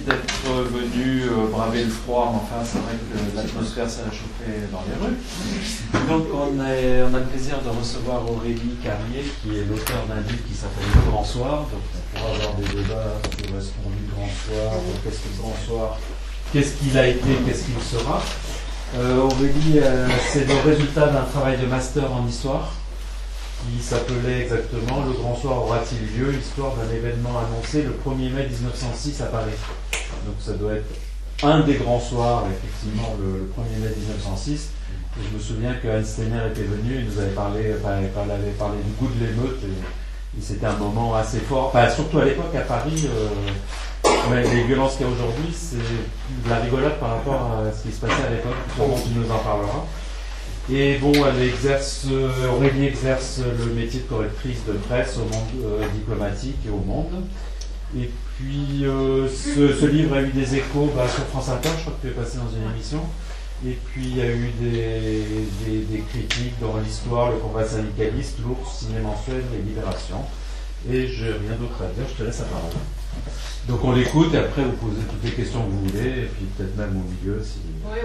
d'être venus braver le froid, mais enfin c'est vrai que l'atmosphère s'est réchauffée dans les rues. Donc on a le plaisir de recevoir Aurélie Carrier, qui est l'auteur d'un livre qui s'appelle Le Grand Soir. Donc on pourra avoir des débats sur est-ce qu'on lit Le Grand Soir, qu'est-ce que Le Grand Soir, qu'est-ce qu'il a été, qu'est-ce qu'il sera. Aurélie, c'est le résultat d'un travail de master en histoire qui s'appelait exactement Le Grand Soir aura-t-il lieu, histoire d'un événement annoncé le 1er mai 1906 à Paris. Donc ça doit être un des grands soirs, effectivement, le 1er mai 1906. Et je me souviens qu'Anne Steiner était venue et nous avait parlé du goût de l'émeute. Et c'était un moment assez fort, surtout à l'époque à Paris. Les violences qu'il y a aujourd'hui, c'est de la rigolade par rapport à ce qui se passait à l'époque. Sûrement tu nous en parleras. Et bon, Aurélie exerce le métier de correctrice de presse au monde diplomatique et au Monde. Et puis, ce livre a eu des échos sur France Inter, je crois que tu es passé dans une émission. Et puis, il y a eu des critiques dans l'Histoire, le combat syndicaliste, l'Ours, Ciné Mensuel et Libération. Et je n'ai rien d'autre à dire, je te laisse la parole. Donc, on l'écoute et après, vous posez toutes les questions que vous voulez, et puis peut-être même au milieu si... Oui.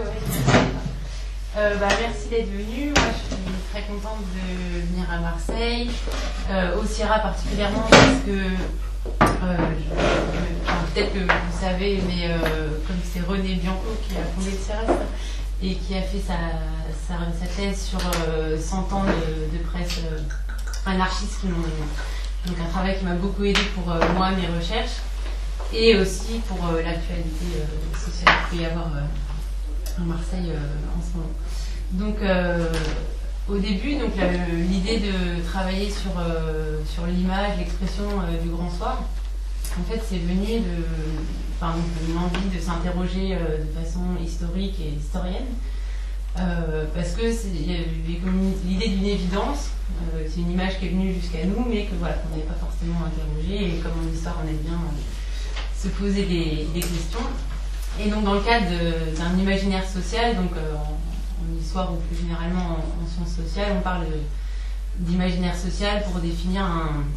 Merci d'être venu. Moi, je suis très contente de venir à Marseille, au CIRA particulièrement parce que, peut-être que vous savez, mais comme c'est René Bianco qui a fondé le CIRA et qui a fait sa thèse sur 100 ans de presse anarchiste, donc un travail qui m'a beaucoup aidé pour moi, mes recherches, et aussi pour l'actualité sociale qu'il peut y avoir à Marseille en ce moment. Donc au début, l'idée de travailler sur l'image, l'expression du Grand Soir, en fait c'est venu de l'envie de s'interroger de façon historique et historienne, parce que il y avait comme l'idée d'une évidence, c'est une image qui est venue jusqu'à nous, mais qu'on n'avait pas forcément interrogée, et comme en histoire on aime bien se poser des questions. Et donc dans le cadre d'un imaginaire social, donc en histoire ou plus généralement en sciences sociales, on parle d'imaginaire social pour définir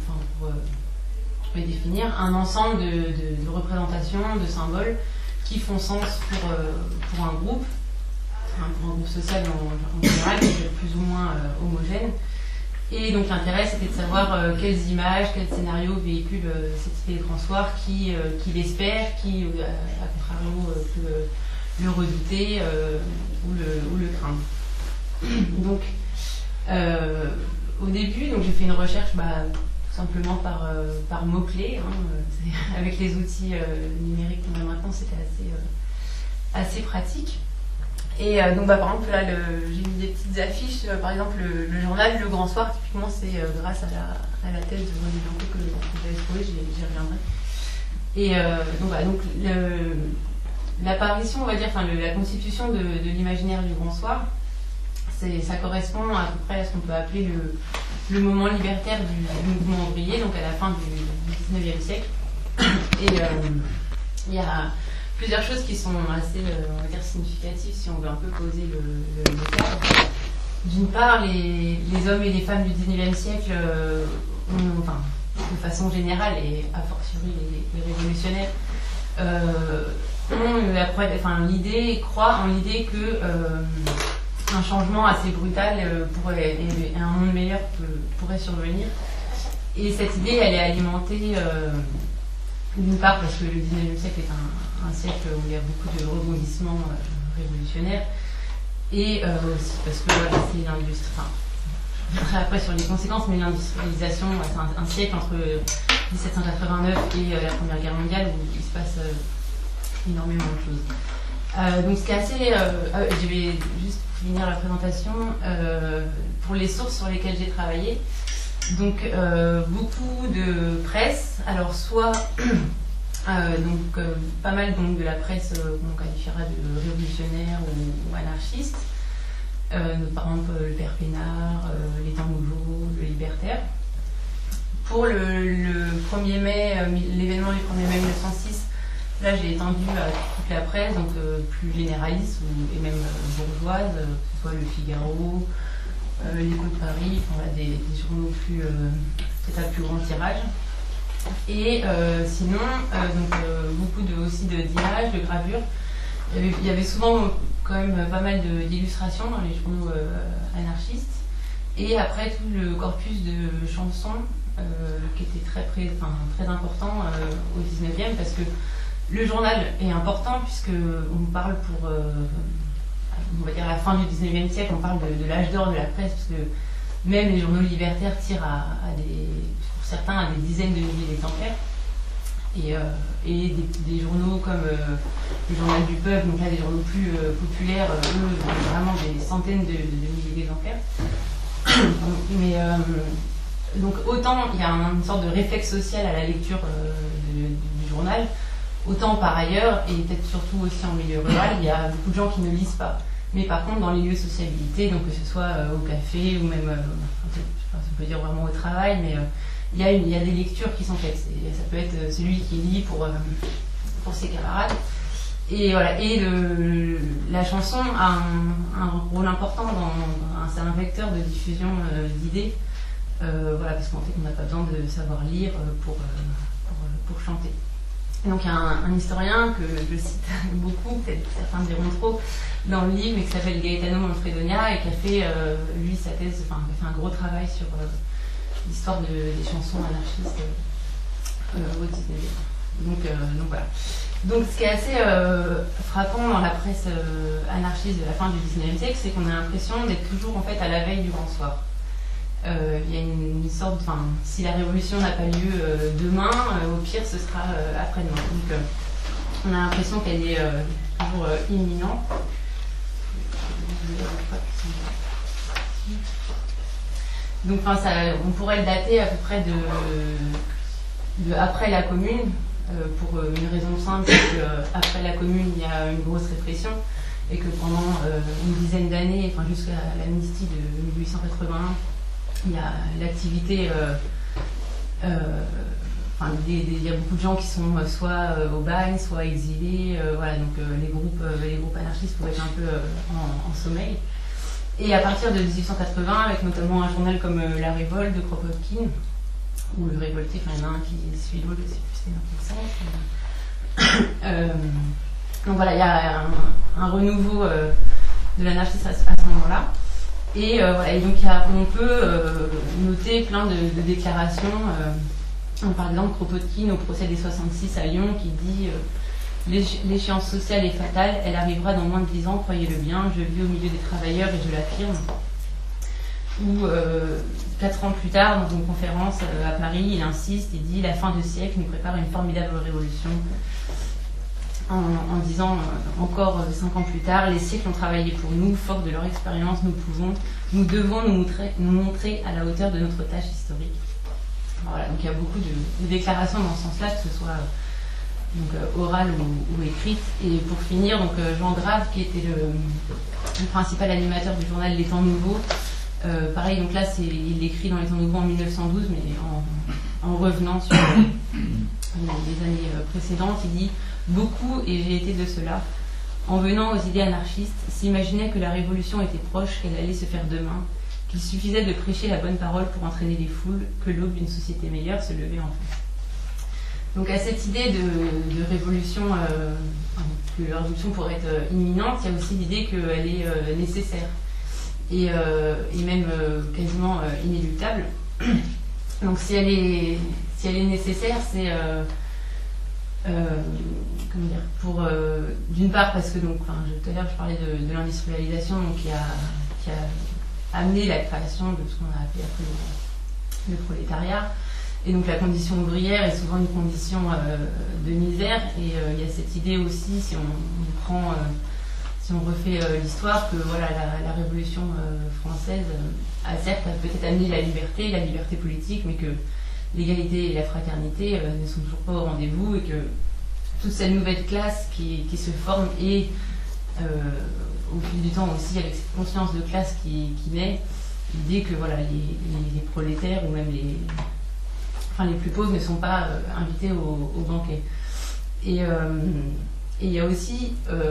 un ensemble de représentations, de symboles qui font sens pour un groupe social en général, qui est plus ou moins homogène. Et donc l'intérêt c'était de savoir quelles images, quels scénarios véhiculent cette idée de grand soir, qui l'espère, qui à contrario peut le redouter ou le craindre. Donc au début, j'ai fait une recherche tout simplement par mots-clés, avec les outils numériques qu'on a maintenant, c'était assez pratique. Et par exemple, là, j'ai mis des petites affiches. Par exemple, le journal Le Grand Soir, typiquement, c'est grâce à la thèse de René Bianco que j'avais trouvée, j'y reviendrai. Et l'apparition, on va dire, la constitution de l'imaginaire du Grand Soir, ça correspond à peu près à ce qu'on peut appeler le moment libertaire du mouvement ouvrier, donc à la fin du 19e siècle. Et il y a plusieurs choses qui sont assez, on va dire, significatives si on veut un peu poser le cadre. D'une part, les hommes et les femmes du 19e siècle ont, de façon générale, et a fortiori les révolutionnaires, croient en l'idée que un changement assez brutal et un monde meilleur pourrait survenir. Et cette idée, elle est alimentée d'une part parce que le 19e siècle est un siècle où il y a beaucoup de rebondissements révolutionnaires, et aussi parce que c'est l'industrie. Je reviendrai après sur les conséquences, mais l'industrialisation, c'est un siècle entre 1789 et la Première Guerre mondiale où il se passe énormément de choses. Donc ce qui est assez... je vais juste finir la présentation. Pour les sources sur lesquelles j'ai travaillé, donc beaucoup de presse, alors soit pas mal de la presse qu'on qualifiera de révolutionnaire ou anarchiste, par exemple le Père Pénard, les Temps Nouveaux, le Libertaire. Pour le 1er mai, l'événement du 1er mai 1906, là j'ai étendu à toute la presse, donc plus généraliste et même bourgeoise, que ce soit le Figaro, l'Écho de Paris, des journaux peut-être à plus grand tirage. Et sinon, beaucoup aussi d'images, de gravures. Il y avait souvent quand même pas mal d'illustrations dans les journaux anarchistes. Et après, tout le corpus de chansons qui était très important au 19e, parce que le journal est important, puisqu'on parle pour, on va dire, à la fin du 19e siècle, on parle de l'âge d'or de la presse, parce que même les journaux libertaires tirent pour certains, à des dizaines de milliers d'exemplaires. Et des journaux comme le Journal du Peuple, donc là des journaux plus populaires, eux, vraiment des centaines de milliers d'exemplaires. Donc autant il y a une sorte de réflexe social à la lecture du journal, autant par ailleurs, et peut-être surtout aussi en milieu rural, il y a beaucoup de gens qui ne lisent pas. Mais par contre, dans les lieux de sociabilité, donc que ce soit au café ou même, on peut dire vraiment au travail, mais il y a des lectures qui sont faites. Ça peut être celui qui lit pour ses camarades. Et voilà. Et la chanson a un rôle important c'est un vecteur de diffusion d'idées. Voilà, parce qu'en fait, on n'a pas besoin de savoir lire pour chanter. Et donc, il y a un historien que je cite beaucoup, peut-être certains diront trop, dans le livre, mais qui s'appelle Gaetano Manfredonia, et qui a fait, lui, sa thèse, qui a fait un gros travail sur l'histoire des chansons anarchistes au 19e. Donc voilà. Donc ce qui est assez frappant dans la presse anarchiste de la fin du 19e siècle, c'est qu'on a l'impression d'être toujours en fait à la veille du grand soir. Il y a une sorte, si la révolution n'a pas lieu demain, au pire ce sera après-demain. Donc on a l'impression qu'elle est toujours imminente. Donc on pourrait le dater à peu près de après la Commune, pour une raison simple, c'est qu'après la Commune, il y a une grosse répression, et que pendant une dizaine d'années, jusqu'à l'amnistie de 1881, il y a l'activité, il y a beaucoup de gens qui sont soit au bagne, soit exilés, voilà, donc les groupes anarchistes pouvaient être un peu en sommeil. Et à partir de 1880, avec notamment un journal comme La Révolte de Kropotkin, ou Le Révolté, il y en a un qui suit l'autre, je ne sais plus c'est dans quel sens. Donc voilà, il y a un renouveau de l'anarchisme à ce moment-là. Et donc on peut noter plein de déclarations. Par exemple, Kropotkin au procès des 66 à Lyon qui dit l'échéance sociale est fatale, elle arrivera dans moins de 10 ans, croyez-le bien, je vis au milieu des travailleurs et je l'affirme. Ou 4 ans plus tard, dans une conférence à Paris, il insiste, il dit la fin du siècle nous prépare une formidable révolution. En disant encore 5 ans plus tard, les siècles ont travaillé pour nous, forts de leur expérience, nous devons nous montrer à la hauteur de notre tâche historique. Voilà, donc il y a beaucoup de déclarations dans ce sens-là, que ce soit orale ou écrite. Et pour finir, Jean Grave, qui était le principal animateur du journal Les Temps Nouveaux, pareil, donc là il écrit dans Les Temps Nouveaux en 1912, mais en revenant sur les années précédentes, il dit « Beaucoup, et j'ai été de cela, en venant aux idées anarchistes, s'imaginaient que la révolution était proche, qu'elle allait se faire demain, qu'il suffisait de prêcher la bonne parole pour entraîner les foules, que l'aube d'une société meilleure se levait enfin. » Donc à cette idée de révolution, que la révolution pourrait être imminente, il y a aussi l'idée qu'elle est nécessaire et même quasiment inéluctable. Donc si elle est nécessaire, c'est comment dire, pour d'une part parce que tout à l'heure je parlais de l'industrialisation, qui a amené la création de ce qu'on a appelé après le prolétariat. Et donc la condition ouvrière est souvent une condition de misère, et il y a cette idée aussi, si on refait l'histoire, que voilà, la Révolution française a certes peut-être amené la liberté politique, mais que l'égalité et la fraternité ne sont toujours pas au rendez-vous, et que toute cette nouvelle classe qui se forme, et au fil du temps aussi avec cette conscience de classe qui naît, l'idée que voilà, les prolétaires ou même les plus pauvres ne sont pas invités au banquet. Et il y a aussi,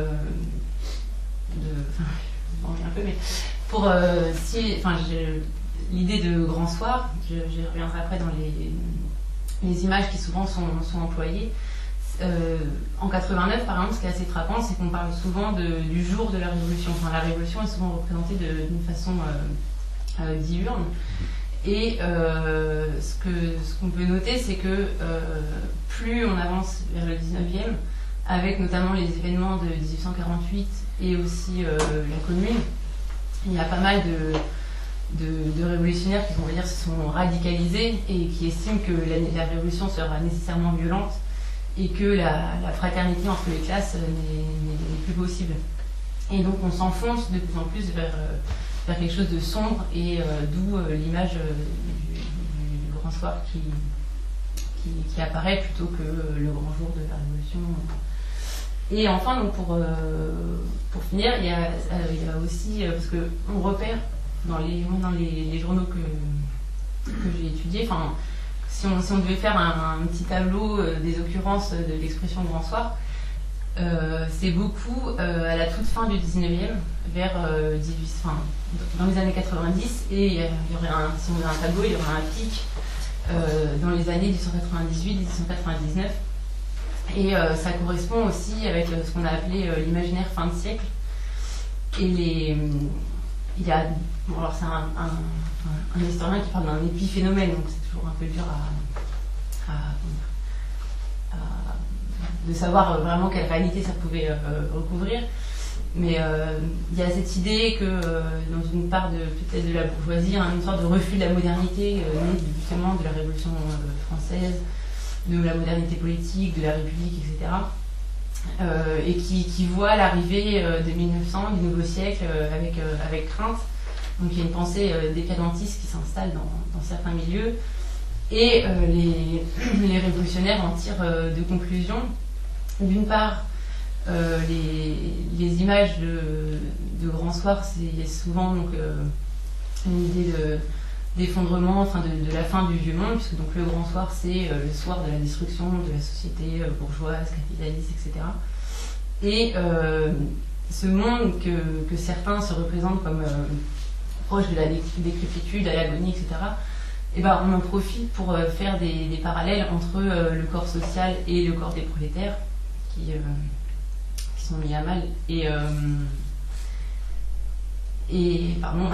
pour l'idée de grand soir, j'y reviendrai après dans les images qui souvent sont employées. En 89, par exemple, ce qui est assez frappant, c'est qu'on parle souvent du jour de la Révolution. Enfin, la Révolution est souvent représentée d'une façon diurne. Et ce qu'on peut noter, c'est que plus on avance vers le 19e, avec notamment les événements de 1848 et aussi la Commune, il y a pas mal de révolutionnaires qui, on va dire, se sont radicalisés et qui estiment que la Révolution sera nécessairement violente et que la fraternité entre les classes n'est plus possible. Et donc on s'enfonce de plus en plus vers quelque chose de sombre, et d'où l'image du grand soir qui apparaît plutôt que le grand jour de la Révolution. Et enfin, donc pour finir, il y a aussi, parce qu'on repère dans les journaux que j'ai étudiés, enfin, si on devait faire un petit tableau des occurrences de l'expression grand soir, c'est beaucoup à la toute fin du 19e, vers dans les années 90, et il y aurait si on faisait un tableau, il y aurait un pic dans les années 1898-1899. Et ça correspond aussi avec ce qu'on a appelé l'imaginaire fin de siècle. Et il y a, bon, alors c'est un historien qui parle d'un épiphénomène, donc c'est toujours un peu dur de savoir vraiment quelle réalité ça pouvait recouvrir. Mais il y a cette idée que dans une part peut-être de la bourgeoisie, une sorte de refus de la modernité née justement de la Révolution française, de la modernité politique, de la République, etc. Et qui voit l'arrivée de 1900, du nouveau siècle, avec crainte. Donc il y a une pensée décadentiste qui s'installe dans certains milieux. Et les révolutionnaires en tirent deux conclusions. D'une part, les images de grand soir, c'est souvent donc, une idée d'effondrement, enfin de la fin du vieux monde, puisque donc le grand soir, c'est le soir de la destruction de la société bourgeoise, capitaliste, etc. Et ce monde que certains se représentent comme proche de la décrépitude, à l'agonie, etc., et ben, on en profite pour faire des parallèles entre le corps social et le corps des prolétaires qui sont mis à mal. Pardon,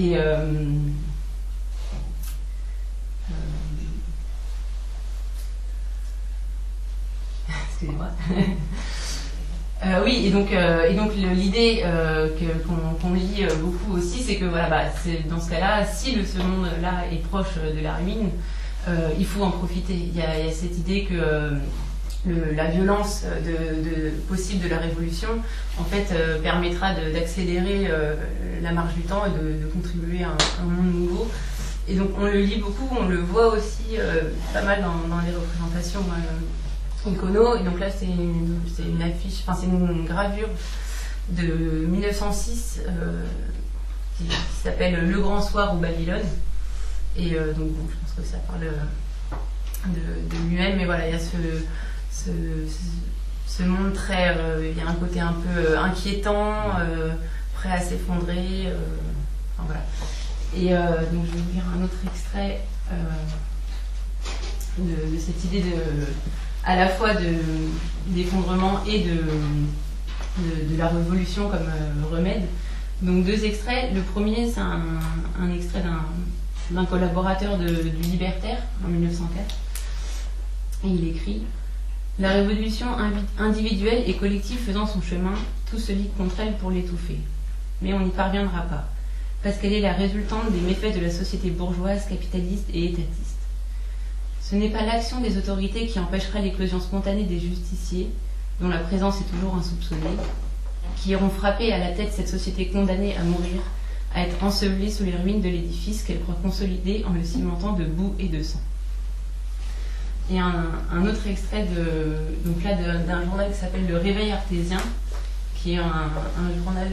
excusez-moi. Oui, et donc l'idée qu'on lit beaucoup aussi, c'est que voilà, c'est, dans ce cas-là, si ce monde-là est proche de la ruine, il faut en profiter. Il y a cette idée que la violence possible de la révolution, en fait, permettra d'accélérer la marche du temps et de contribuer à un monde nouveau. Et donc on le lit beaucoup, on le voit aussi pas mal dans les représentations icono. Et donc là c'est une affiche, enfin c'est une gravure de 1906 qui s'appelle Le Grand Soir au Babylone. Et donc bon, je pense que ça parle de lui-même, mais voilà, il y a ce monde très, il y a un côté un peu inquiétant, prêt à s'effondrer, enfin voilà. Et donc je vais vous lire un autre extrait de cette idée à la fois d'effondrement et de la révolution comme remède. Donc deux extraits. Le premier, c'est un extrait d'un collaborateur du Libertaire en 1904. Et il écrit: la révolution individuelle et collective faisant son chemin, tout se lie contre elle pour l'étouffer. Mais on n'y parviendra pas, parce qu'elle est la résultante des méfaits de la société bourgeoise, capitaliste et étatiste. Ce n'est pas l'action des autorités qui empêchera l'éclosion spontanée des justiciers, dont la présence est toujours insoupçonnée, qui iront frapper à la tête cette société condamnée à mourir, à être ensevelie sous les ruines de l'édifice qu'elle croit consolider en le cimentant de boue et de sang. Et un autre extrait d'un journal qui s'appelle Le Réveil Artésien, qui est un journal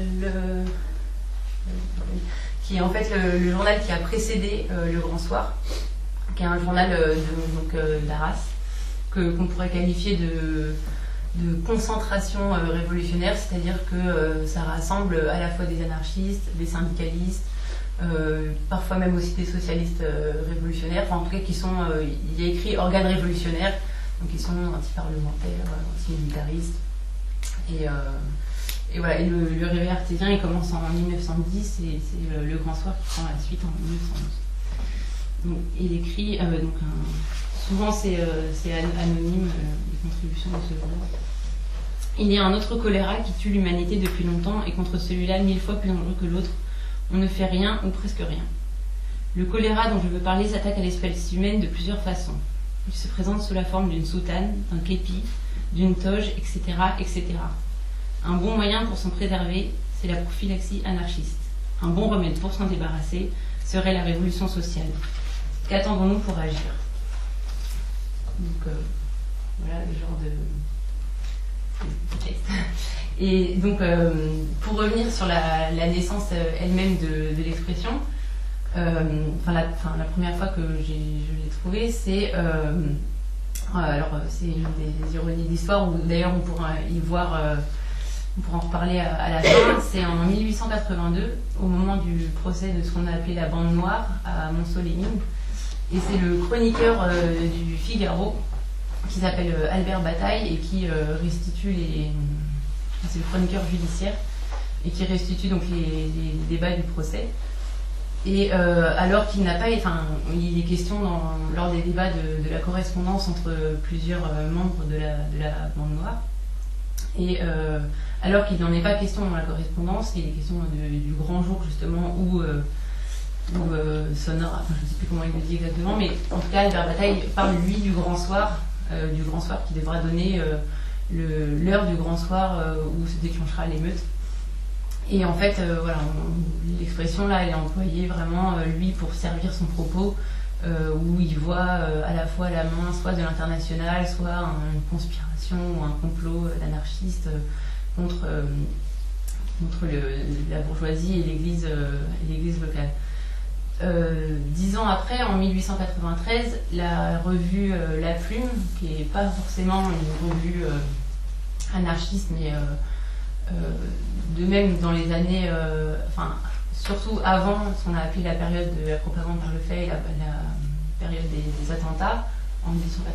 qui est en fait le journal qui a précédé Le Grand Soir, qui est un journal d'Arras, qu'on pourrait qualifier de concentration révolutionnaire, c'est-à-dire que ça rassemble à la fois des anarchistes, des syndicalistes, parfois même aussi des socialistes révolutionnaires, enfin en tout cas qui sont, il y a écrit organes révolutionnaires, donc ils sont anti-parlementaires, anti-militaristes. Et voilà, et le réveil artésien il commence en 1910 et c'est le Grand Soir qui prend la suite en 1911. Donc, il écrit, souvent c'est anonyme, les contributions de ce genre. Il y a un autre choléra qui tue l'humanité depuis longtemps et contre celui-là 1000 fois plus dangereux que l'autre, on ne fait rien ou presque rien. Le choléra dont je veux parler s'attaque à l'espèce humaine de plusieurs façons. Il se présente sous la forme d'une soutane, d'un képi, d'une toge, etc., etc. Un bon moyen pour s'en préserver, c'est la prophylaxie anarchiste. Un bon remède pour s'en débarrasser serait la révolution sociale. Qu'attendons-nous pour agir? Donc, voilà le genre de texte. Et donc, pour revenir sur la naissance elle-même de l'expression, la première fois que je l'ai trouvée, c'est c'est une des ironies d'histoire où d'ailleurs on pourra y voir, on pourra en reparler à la fin. C'est en 1882, au moment du procès de ce qu'on a appelé la bande noire à Montceau-les-Mines, et c'est le chroniqueur du Figaro qui s'appelle Albert Bataille et qui restitue c'est le chroniqueur judiciaire et qui restitue donc les débats du procès. Et alors qu'il n'a pas, il est question lors des débats de la correspondance entre plusieurs membres de la bande noire. Et alors qu'il n'en est pas question dans la correspondance, il est question du grand jour justement où sonore, je ne sais plus comment il le dit exactement, mais en tout cas Albert Bataille parle lui du grand soir qui devra donner l'heure du grand soir où se déclenchera l'émeute. Et en fait, l'expression là, elle est employée vraiment, lui, pour servir son propos, où il voit à la fois la main soit de l'international, soit une conspiration ou un complot d'anarchistes contre la bourgeoisie et l'église locale. 10 ans après, en 1893, la revue La Plume, qui n'est pas forcément une revue anarchiste, mais de même dans les années, surtout avant ce qu'on a appelé la période de la propagande par le fait, la période des attentats, en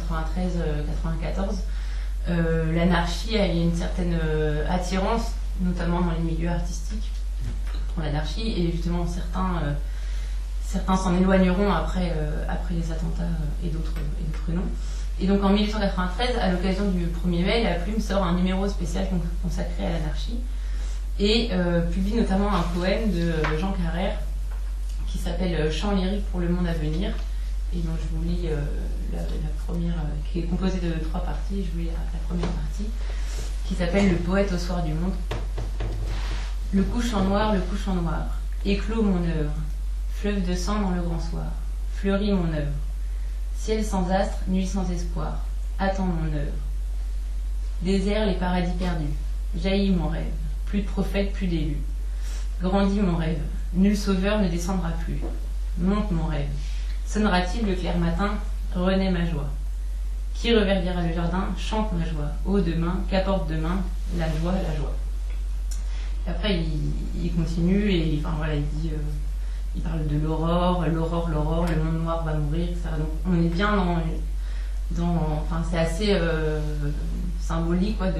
1893-94, l'anarchie a une certaine attirance, notamment dans les milieux artistiques, pour l'anarchie, et justement certains s'en éloigneront après les attentats et d'autres non. Et donc en 1893, à l'occasion du 1er mai, La Plume sort un numéro spécial consacré à l'anarchie et publie notamment un poème de Jean Carrère qui s'appelle Chant lyrique pour le monde à venir, et donc je vous lis la première, qui est composée de 3 parties. Je vous lis la première partie qui s'appelle Le poète au soir du monde. Le couchant noir, éclos mon œuvre, fleuve de sang dans le grand soir, fleurit mon œuvre. Ciel sans astre, nuit sans espoir, attends mon œuvre. Désert les paradis perdus, jaillit mon rêve, plus de prophètes, plus d'élus. Grandit mon rêve, nul sauveur ne descendra plus. Monte mon rêve, sonnera-t-il le clair matin, renaît ma joie. Qui reverdiera le jardin, chante ma joie. Ô demain, qu'apporte demain, la joie, la joie. Et après il continue et il dit... il parle de l'aurore, le monde noir va mourir, etc. Donc on est bien c'est assez symbolique quoi,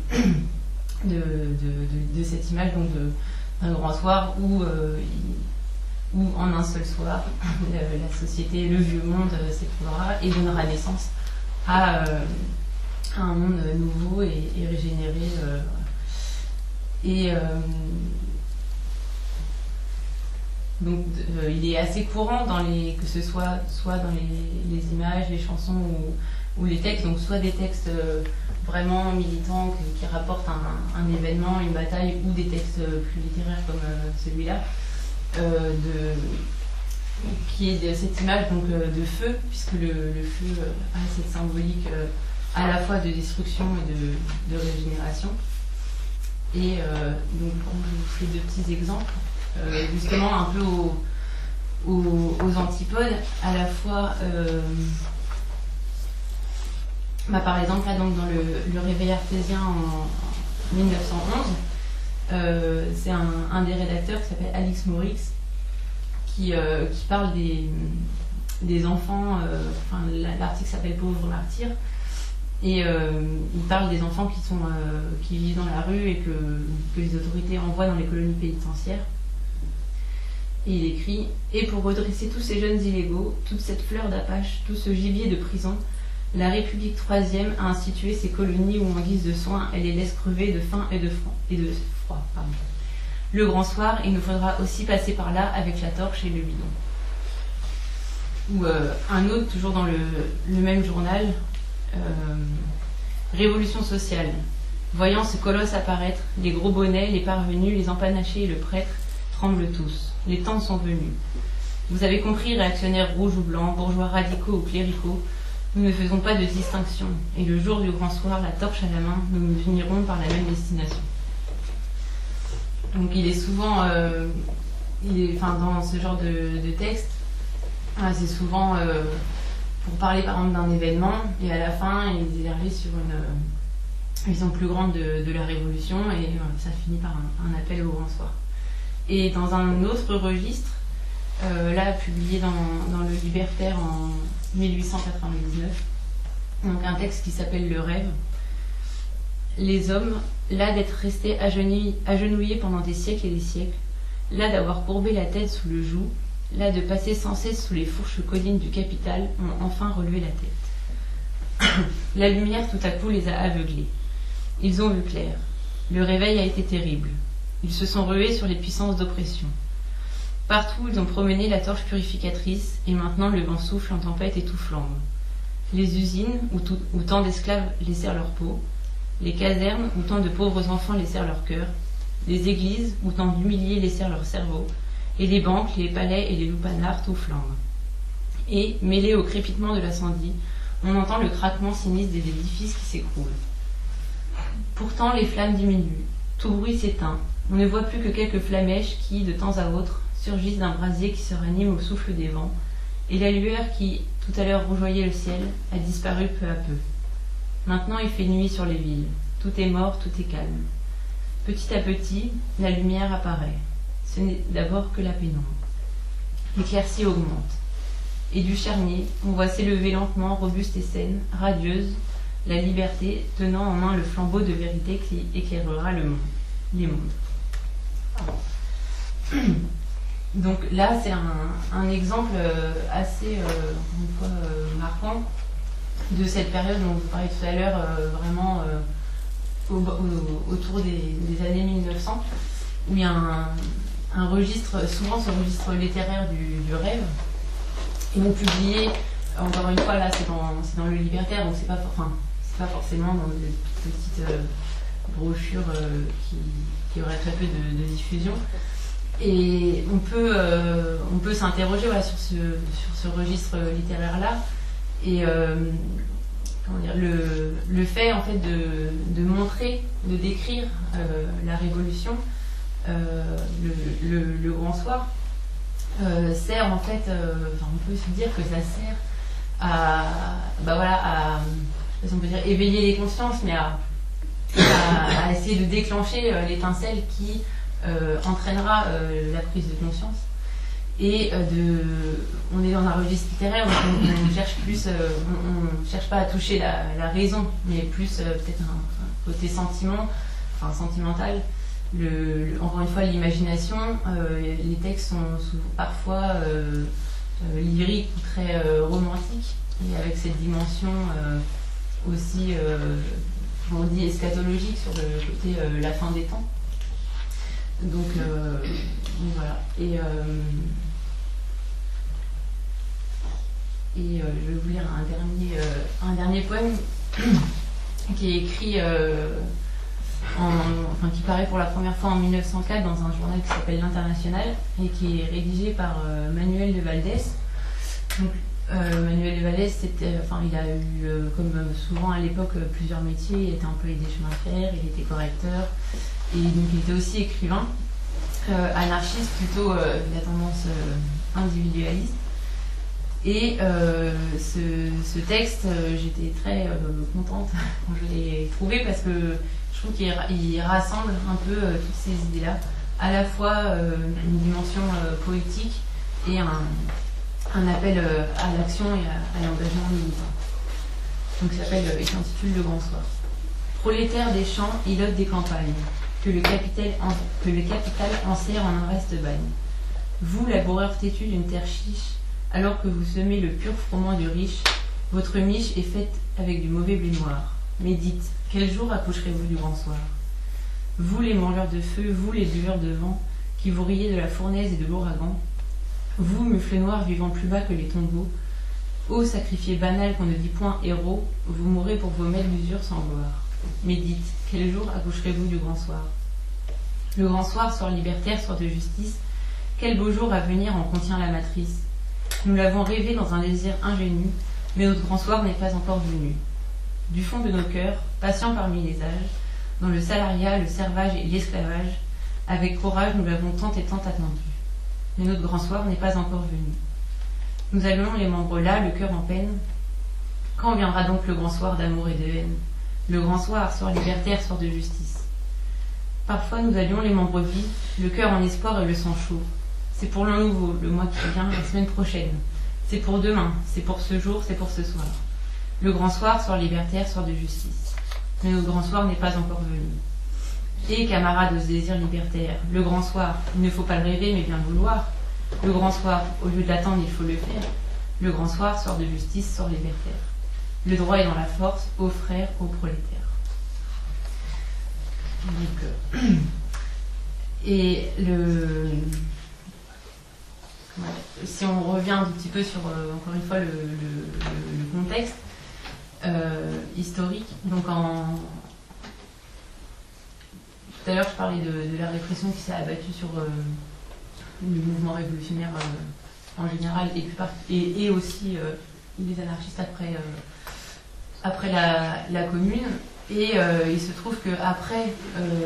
de cette image donc d'un grand soir où en un seul soir la société, le vieux monde s'effondrera et donnera naissance à un monde nouveau et régénéré. Donc il est assez courant que ce soit dans les images, les chansons ou les textes, donc soit des textes vraiment militants qui rapportent un événement, une bataille, ou des textes plus littéraires comme celui-là, qui est de cette image donc, de feu, puisque le feu a cette symbolique à la fois de destruction et de régénération. Et donc je vous fais 2 petits exemples. Justement un peu aux antipodes, à la fois par exemple là donc dans le réveil artésien en 1911, c'est un des rédacteurs qui s'appelle Alix Morix qui parle des enfants, l'article s'appelle Pauvres martyrs, et il parle des enfants qui vivent dans la rue et que les autorités envoient dans les colonies pénitentiaires. Et il écrit « Et pour redresser tous ces jeunes illégaux, toute cette fleur d'apache, tout ce gibier de prison, la République troisième a institué ces colonies où, en guise de soins, elle les laisse crever de faim et de froid. Le grand soir, il nous faudra aussi passer par là avec la torche et le bidon. » Ou un autre, toujours dans le même journal, Révolution sociale. Voyant ce colosse apparaître, les gros bonnets, les parvenus, les empanachés et le prêtre tremblent tous. Les temps sont venus. Vous avez compris, réactionnaires rouges ou blancs, bourgeois radicaux ou cléricaux, nous ne faisons pas de distinction. Et le jour du grand soir, la torche à la main, nous nous unirons par la même destination. Donc il est souvent, dans ce genre de texte, c'est souvent pour parler par exemple d'un événement, et à la fin ils élargissent sur une vision plus grande de la Révolution, et ça finit par un appel au grand soir. Et dans un autre registre, là publié dans le Libertaire en 1899, donc un texte qui s'appelle Le Rêve. Les hommes, là d'être restés agenouillés pendant des siècles et des siècles, là d'avoir courbé la tête sous le joug, là de passer sans cesse sous les fourches collines du capital, ont enfin relevé la tête. La lumière tout à coup les a aveuglés. Ils ont vu clair. Le réveil a été terrible. Ils se sont rués sur les puissances d'oppression. Partout, ils ont promené la torche purificatrice, et maintenant le vent souffle en tempête et tout flambe. Les usines, où tant d'esclaves laissèrent leur peau, les casernes, où tant de pauvres enfants laissèrent leur cœur, les églises, où tant d'humiliés laissèrent leur cerveau, et les banques, les palais et les lupanars, tout flambe. Et, mêlé au crépitement de l'incendie, on entend le craquement sinistre des édifices qui s'écroulent. Pourtant, les flammes diminuent, tout bruit s'éteint, on ne voit plus que quelques flamèches qui, de temps à autre, surgissent d'un brasier qui se ranime au souffle des vents, et la lueur qui, tout à l'heure rougeoyait le ciel, a disparu peu à peu. Maintenant il fait nuit sur les villes, tout est mort, tout est calme. Petit à petit, la lumière apparaît. Ce n'est d'abord que la pénombre. L'éclaircie augmente. Et du charnier, on voit s'élever lentement, robuste et saine, radieuse, la liberté, tenant en main le flambeau de vérité qui éclairera les mondes. Donc là, c'est un exemple assez, une fois, marquant de cette période dont vous parliez tout à l'heure, vraiment autour des années 1900, où il y a un registre, souvent ce registre littéraire du rêve. Ils vont publier, encore une fois, là c'est dans le Libertaire, donc c'est pas forcément dans des petites brochures qui auraient très peu de diffusion. Et on peut s'interroger sur ce registre littéraire-là. Et le fait en fait de montrer, de décrire la Révolution, le grand soir, sert en fait, on peut se dire que ça sert à je sais pas si on peut dire éveiller les consciences, mais à essayer de déclencher l'étincelle qui entraînera la prise de conscience. Et on est dans un registre littéraire, donc on cherche plus, on cherche pas à toucher la raison, mais plus peut-être un côté sentimental. Encore une fois, l'imagination. Les textes sont parfois lyriques ou très romantiques, et avec cette dimension aussi, on dit eschatologique sur le côté la fin des temps. Donc voilà. Et je vais vous lire un dernier poème qui est écrit, qui paraît pour la première fois en 1904 dans un journal qui s'appelle L'International et qui est rédigé par Manuel de Valdés. Donc, Manuel de Valdés, il a eu, comme souvent à l'époque, plusieurs métiers. Il était employé des chemins de fer, il était correcteur, et donc il était aussi écrivain, anarchiste plutôt, de la tendance individualiste. Et ce texte, j'étais très contente quand je l'ai trouvé, parce que je trouve qu'il rassemble un peu toutes ces idées-là, à la fois une dimension poétique et un appel à l'action et à l'engagement militant. Donc il s'intitule Le Grand Soir. Prolétaires des champs, ilotes des campagnes, que le capital enserre en un reste bagne. Vous, laboureurs têtus d'une terre chiche, alors que vous semez le pur froment du riche, votre miche est faite avec du mauvais blé noir. Mais dites, quel jour accoucherez-vous du grand soir? Vous, les mangeurs de feu, vous, les buveurs de vent, qui vous riez de la fournaise et de l'ouragan, vous, mufles noirs vivant plus bas que les tombeaux, ô sacrifiés banals qu'on ne dit point héros, vous mourrez pour vos mails d'usure sans gloire. Mais dites, quel jour accoucherez-vous du grand soir? Le grand soir, soir libertaire, soir de justice, quel beau jour à venir en contient la matrice. Nous l'avons rêvé dans un désir ingénu, mais notre grand soir n'est pas encore venu. Du fond de nos cœurs, patients parmi les âges, dans le salariat, le servage et l'esclavage, avec courage nous l'avons tant et tant attendu. Mais notre grand soir n'est pas encore venu. Nous allons les membres là, le cœur en peine. Quand viendra donc le grand soir d'amour et de haine? Le grand soir, soir libertaire, soir de justice. Parfois nous allions les membres vifs, le cœur en espoir et le sang chaud. C'est pour l'an nouveau, le mois qui vient, la semaine prochaine. C'est pour demain, c'est pour ce jour, c'est pour ce soir. Le grand soir, soir libertaire, soir de justice. Mais notre grand soir n'est pas encore venu. Et camarades aux désirs libertaires, le grand soir, il ne faut pas le rêver mais bien le vouloir. Le grand soir, au lieu de l'attendre, il faut le faire. Le grand soir, soir de justice, soir libertaire. Le droit est dans la force, aux frères, aux prolétaires. Donc, et si on revient un tout petit peu sur, encore une fois, le contexte historique, donc tout à l'heure je parlais de la répression qui s'est abattue sur le mouvement révolutionnaire en général et aussi les anarchistes après la Commune. Et il se trouve qu'après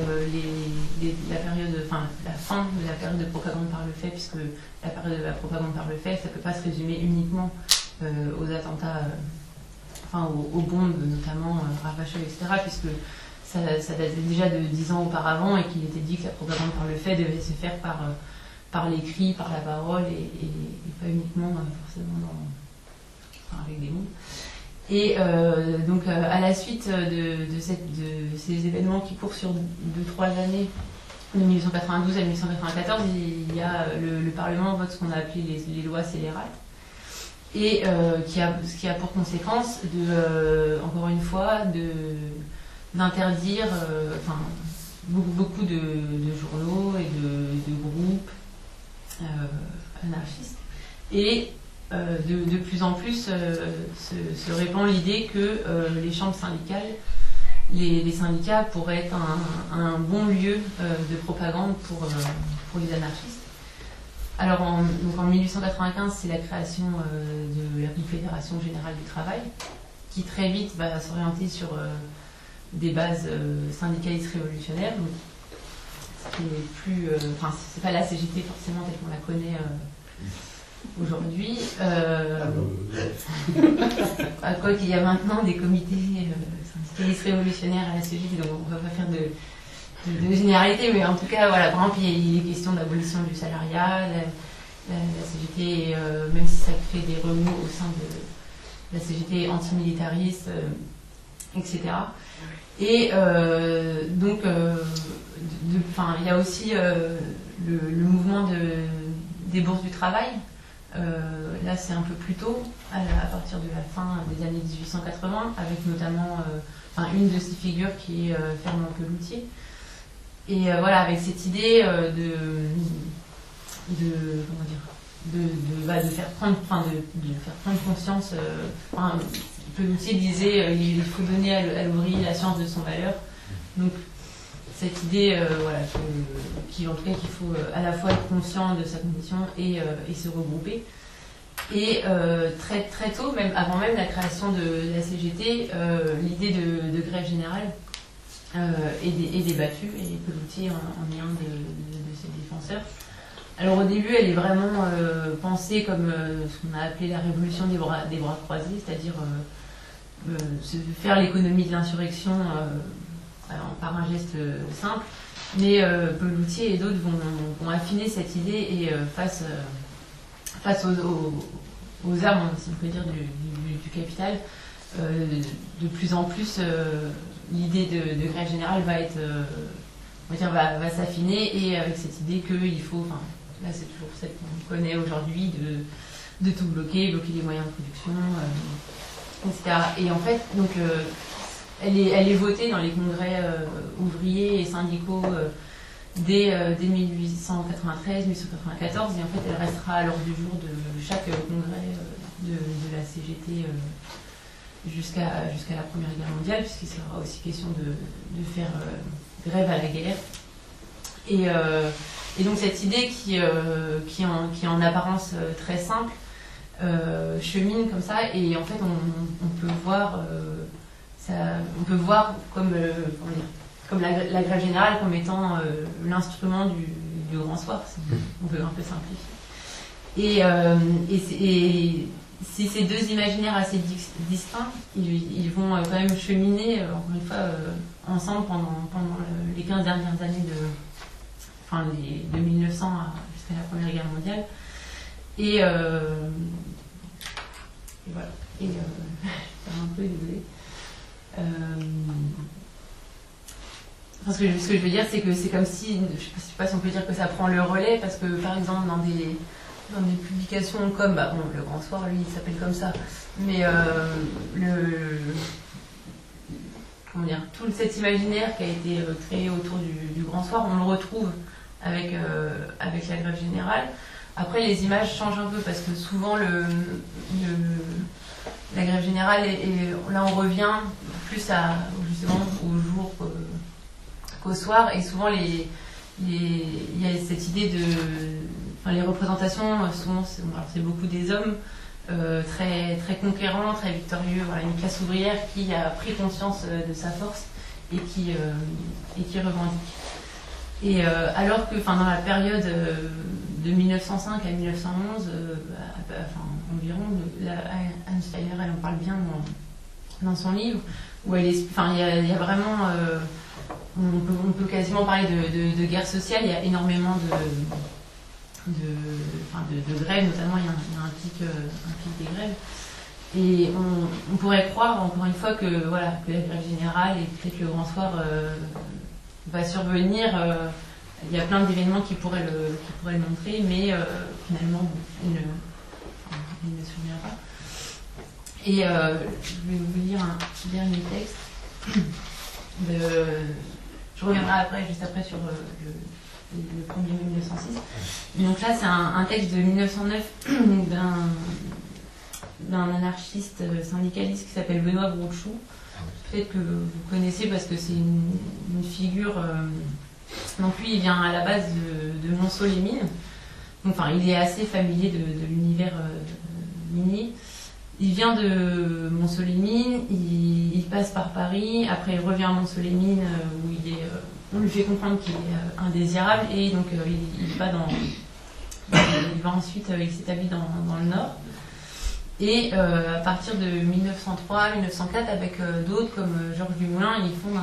la fin de la période de propagande par le fait, puisque la période de la propagande par le fait, ça ne peut pas se résumer uniquement aux attentats, aux bombes notamment, Ravachol, etc., puisque ça datait déjà de 10 ans auparavant et qu'il était dit que la propagande par le fait devait se faire par l'écrit, par la parole et pas uniquement forcément avec des mots. Et donc à la suite de ces événements qui courent sur 2-3 années, de 1892 à 1894, il y a le Parlement vote ce qu'on a appelé les lois scélérates, et ce qui a pour conséquence encore une fois d'interdire beaucoup de journaux et de groupes anarchistes. Et de plus en plus se répand l'idée que les chambres syndicales, les syndicats pourraient être un bon lieu de propagande pour les anarchistes. Alors en 1895, c'est la création de la Confédération Générale du Travail, qui très vite va s'orienter sur des bases syndicalistes révolutionnaires. Donc, ce qui est plus, c'est pas la CGT forcément telle qu'on la connaît aujourd'hui. À quoi qu'il y a maintenant des comités syndicalistes révolutionnaires à la CGT, donc on ne va pas faire de généralité, mais en tout cas, voilà, par exemple, il est question d'abolition du salariat, la CGT, même si ça crée des remous au sein de la CGT antimilitariste, etc. Et donc, il y a aussi le mouvement des bourses du travail. Là, c'est un peu plus tôt, à partir de la fin des années 1880, avec notamment une de ces figures qui est Fernand Pelloutier. Et voilà, avec cette idée de faire prendre conscience. Pelloutier disait il faut donner à l'ouvrier la science de son valeur. Donc cette idée, en tout cas, qu'il faut à la fois être conscient de sa condition et se regrouper. Et très très tôt, même avant même la création de la CGT, l'idée de grève générale est débattue, et Pelloutier en est un de ses défenseurs. Alors au début, elle est vraiment pensée comme ce qu'on a appelé la révolution des bras croisés, c'est-à-dire faire l'économie de l'insurrection par un geste simple. Mais Pelloutier et d'autres vont affiner cette idée, et face face aux armes, si on peut dire, du capital, de plus en plus, l'idée de grève générale va être, on va dire, va s'affiner, et avec cette idée qu'il faut, enfin, là c'est toujours celle qu'on connaît aujourd'hui, de tout bloquer les moyens de production, etc. Et en fait, donc, elle est votée dans les congrès ouvriers et syndicaux dès 1893, 1894, et en fait elle restera à l'ordre du jour de chaque congrès de la CGT jusqu'à la Première Guerre mondiale, puisqu'il sera aussi question de faire grève à la guerre. Et donc cette idée qui est en apparence très simple chemine comme ça, et en fait on peut voir comme la grève générale comme étant l'instrument du grand soir, si on veut un peu simplifier. Et si ces deux imaginaires assez distincts, ils vont quand même cheminer, encore une fois, ensemble pendant les 15 dernières années de 1900 jusqu'à la Première Guerre mondiale. Et voilà. Et je suis un peu désolée. Ce que je veux dire, c'est que c'est comme si, je sais pas si on peut dire que ça prend le relais, parce que par exemple dans des publications comme, le Grand Soir, lui, il s'appelle comme ça, mais tout cet imaginaire qui a été créé autour du Grand Soir, on le retrouve avec la grève générale. Après, les images changent un peu, parce que souvent la grève générale, et là on revient plus justement au jour qu'au soir, et souvent il y a cette idée les représentations, souvent c'est beaucoup des hommes très, très conquérants, très victorieux, voilà, une classe ouvrière qui a pris conscience de sa force et qui revendique. Et alors que dans la période de 1905 à 1911, environ, Anne Steiner, elle en parle bien dans son livre, où il y a vraiment, on peut quasiment parler de guerre sociale. Il y a énormément de grèves, notamment il y a un pic des grèves, et on pourrait croire encore une fois que la grève générale et peut-être le Grand Soir va survenir. Il y a plein d'événements qui pourraient le montrer, mais finalement il ne survient pas. Et je vais vous lire un dernier texte. Je reviendrai juste après sur le premier 1906. Donc là, c'est un texte de 1909 d'un anarchiste syndicaliste qui s'appelle Benoît Broutchou. Peut-être que vous connaissez parce que c'est une figure. Donc lui, il vient à la base de Montceau-les-Mines. Il est assez familier de l'univers minier. Il vient de Montceau-les-Mines, il passe par Paris, après il revient à Montceau-les-Mines où on lui fait comprendre qu'il est indésirable, et donc il va ensuite, il s'établit dans le Nord. Et à partir de 1903-1904, avec d'autres comme Georges Dumoulin, ils font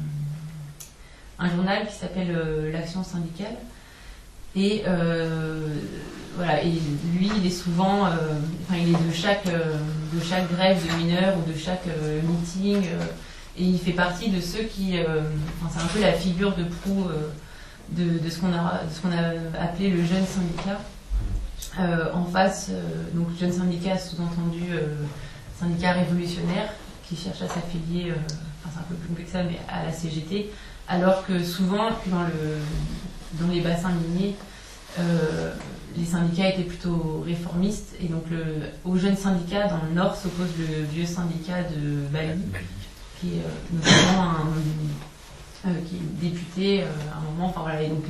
un journal qui s'appelle l'Action syndicale. Et et lui, il est souvent, il est de chaque grève de mineurs ou de chaque meeting, et il fait partie de ceux qui, c'est un peu la figure de proue de ce qu'on a appelé le jeune syndicat. En face, donc jeune syndicat, sous-entendu syndicat révolutionnaire qui cherche à s'affilier, c'est un peu plus complexe que ça, mais à la CGT, alors que souvent dans les bassins miniers, les syndicats étaient plutôt réformistes, et donc au jeune syndicat dans le Nord s'oppose le vieux syndicat de Bali, qui est notamment qui est député à un moment, et donc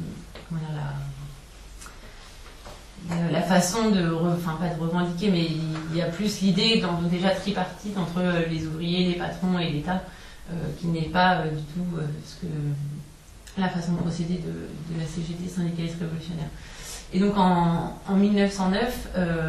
la façon pas de revendiquer, mais il y a plus l'idée déjà tripartite entre les ouvriers, les patrons et l'État, qui n'est pas du tout la façon de procéder de la CGT, syndicaliste révolutionnaire. Et donc en 1909,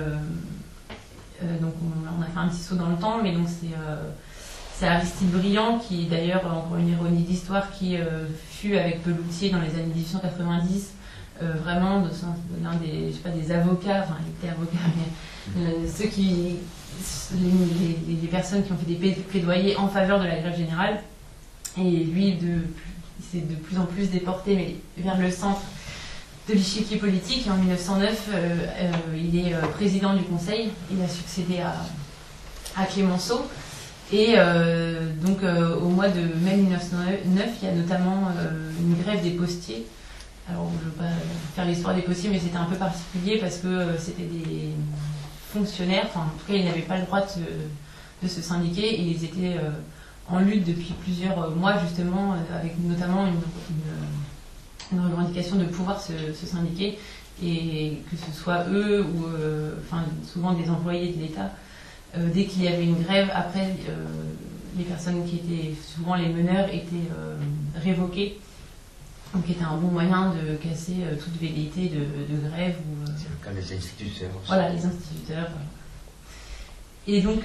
donc on a fait un petit saut dans le temps, mais donc c'est Aristide Briand, qui d'ailleurs, encore une ironie d'histoire, qui fut avec Pelloutier dans les années 1890 vraiment l'un des, je sais pas, des avocats, enfin il était avocat, mais ceux qui, les personnes qui ont fait des plaidoyers en faveur de la grève générale. Et lui, il s'est de plus en plus déporté mais vers le centre de l'échiquier politique. Et en 1909, il est président du Conseil. Il a succédé à Clémenceau. Et donc au mois de mai 1909, il y a notamment une grève des postiers. Alors je ne veux pas faire l'histoire des postiers, mais c'était un peu particulier parce que c'était des fonctionnaires, enfin en tout cas ils n'avaient pas le droit de se syndiquer et ils étaient en lutte depuis plusieurs mois justement, avec notamment une revendication de pouvoir se syndiquer, et que ce soit eux ou enfin souvent des employés de l'État. Dès qu'il y avait une grève, après, les personnes qui étaient souvent les meneurs étaient révoquées, donc c'était un bon moyen de casser toute velléité de grève. C'est le cas des instituteurs aussi. Voilà, les instituteurs. Et donc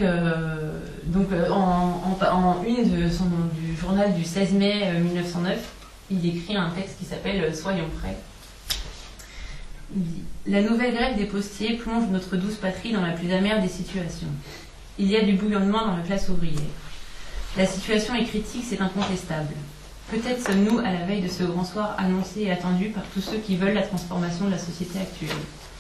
en une du journal du 16 mai 1909, il écrit un texte qui s'appelle « Soyons prêts ». Il dit « La nouvelle grève des postiers plonge notre douce patrie dans la plus amère des situations. Il y a du bouillonnement dans la classe ouvrière. La situation est critique, c'est incontestable. Peut-être sommes-nous à la veille de ce grand soir annoncé et attendu par tous ceux qui veulent la transformation de la société actuelle.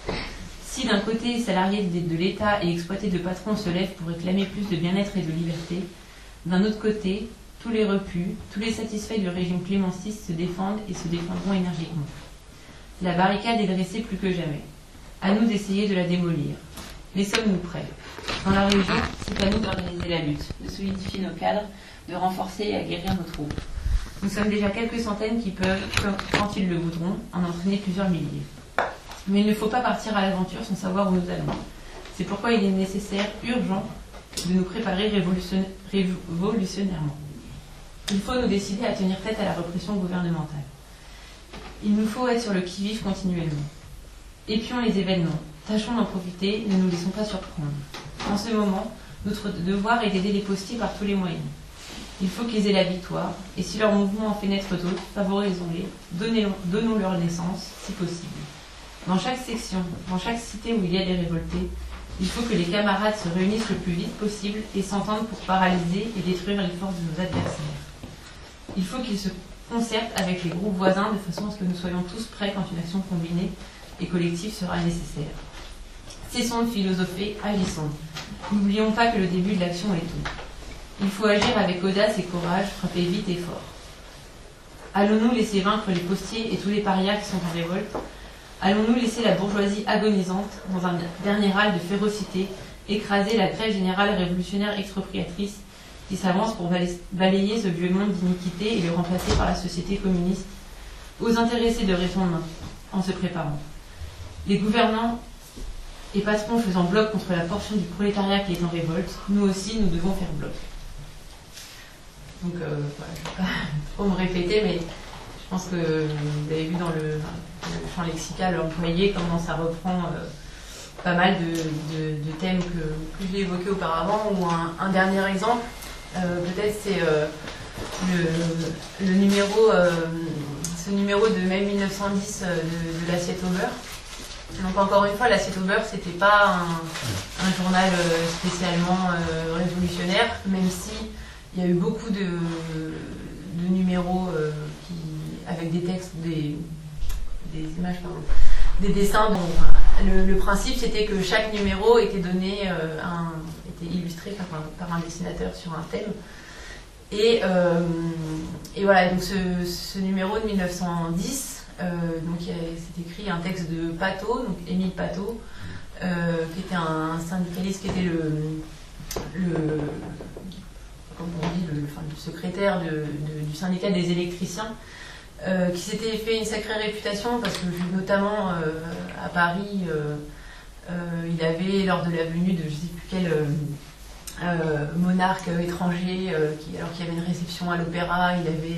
Si d'un côté, salariés de l'État et exploités de patrons se lèvent pour réclamer plus de bien-être et de liberté, d'un autre côté, tous les repus, tous les satisfaits du régime clémenciste se défendent et se défendront énergiquement. La barricade est dressée plus que jamais. À nous d'essayer de la démolir. Mais sommes-nous prêts? Dans la région, c'est à nous d'organiser la lutte, de solidifier nos cadres, de renforcer et aguerrir nos troupes. Nous sommes déjà quelques centaines qui peuvent, quand ils le voudront, en entraîner plusieurs milliers. Mais il ne faut pas partir à l'aventure sans savoir où nous allons. C'est pourquoi il est nécessaire, urgent, de nous préparer révolutionnairement. Il faut nous décider à tenir tête à la répression gouvernementale. Il nous faut être sur le qui-vive continuellement. Épions les événements, tâchons d'en profiter, ne nous laissons pas surprendre. En ce moment, notre devoir est d'aider les postiers par tous les moyens. Il faut qu'ils aient la victoire, et si leur mouvement en fait naître d'autres, favorisons-les, donnons-leur naissance, si possible. Dans chaque section, dans chaque cité où il y a des révoltés, il faut que les camarades se réunissent le plus vite possible et s'entendent pour paralyser et détruire les forces de nos adversaires. Il faut qu'ils se concertent avec les groupes voisins de façon à ce que nous soyons tous prêts quand une action combinée et collective sera nécessaire. Cessons de philosopher, agissons. N'oublions pas que le début de l'action est tout. Il faut agir avec audace et courage, frapper vite et fort. Allons-nous laisser vaincre les postiers et tous les parias qui sont en révolte? Allons-nous laisser la bourgeoisie agonisante, dans un dernier râle de férocité, écraser la grève générale révolutionnaire expropriatrice qui s'avance pour balayer ce vieux monde d'iniquité et le remplacer par la société communiste? Aux intéressés de répondre en se préparant. Les gouvernants et patrons faisant bloc contre la portion du prolétariat qui est en révolte, nous aussi, nous devons faire bloc. Donc, voilà, je ne vais pas trop me répéter, mais je pense que vous avez vu dans le champ lexical employé comment ça reprend pas mal de thèmes que j'ai évoqués auparavant. Ou un dernier exemple, peut-être c'est le numéro, ce numéro de mai 1910 de l'Assiette au beurre. Donc encore une fois, l'Assiette au beurre, c'était pas un journal spécialement révolutionnaire, même si il y a eu beaucoup de numéros avec des textes, des images, pardon, des dessins. Bon, le principe, c'était que chaque numéro était donné, était illustré par un dessinateur sur un thème. Et voilà, donc ce numéro de 1910, donc c'est écrit un texte de Patot, donc Émile Patot, qui était un syndicaliste, qui était comme on dit, le secrétaire du syndicat des électriciens, qui s'était fait une sacrée réputation parce que notamment à Paris, il avait, lors de la venue de je ne sais plus quel monarque étranger, alors qu'il y avait une réception à l'opéra,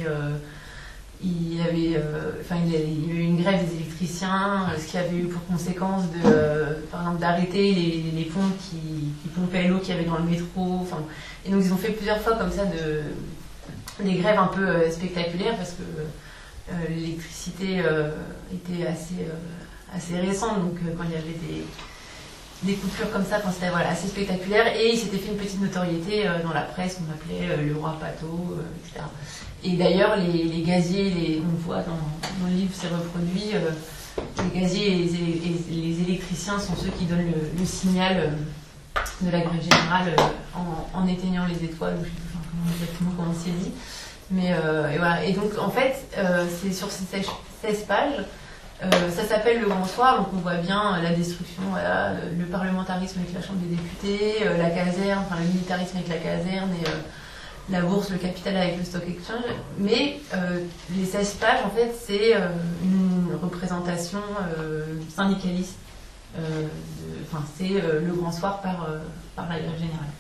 il y avait eu une grève des électriciens, ce qui avait eu pour conséquence par exemple d'arrêter les pompes qui pompaient l'eau qu'il y avait dans le métro. Et donc ils ont fait plusieurs fois comme ça des grèves un peu spectaculaires parce que l'électricité était assez récente, donc quand il y avait des coupures comme ça, c'était assez spectaculaire, et il s'était fait une petite notoriété dans la presse, on l'appelait le roi Pato, etc. Et d'ailleurs, les gaziers, on voit dans le livre, c'est reproduit, les gaziers et les électriciens sont ceux qui donnent le signal de la grève générale en éteignant les étoiles, je ne sais pas exactement comment c'est dit. Mais et voilà. Et donc en fait, c'est sur ces 16 pages, ça s'appelle Le Grand Soir, donc on voit bien la destruction, voilà, le parlementarisme avec la Chambre des députés, la caserne, enfin le militarisme avec la caserne et la bourse, le capital avec le stock exchange. Mais les 16 pages, en fait, c'est une représentation syndicaliste. C'est Le Grand Soir par la grève générale.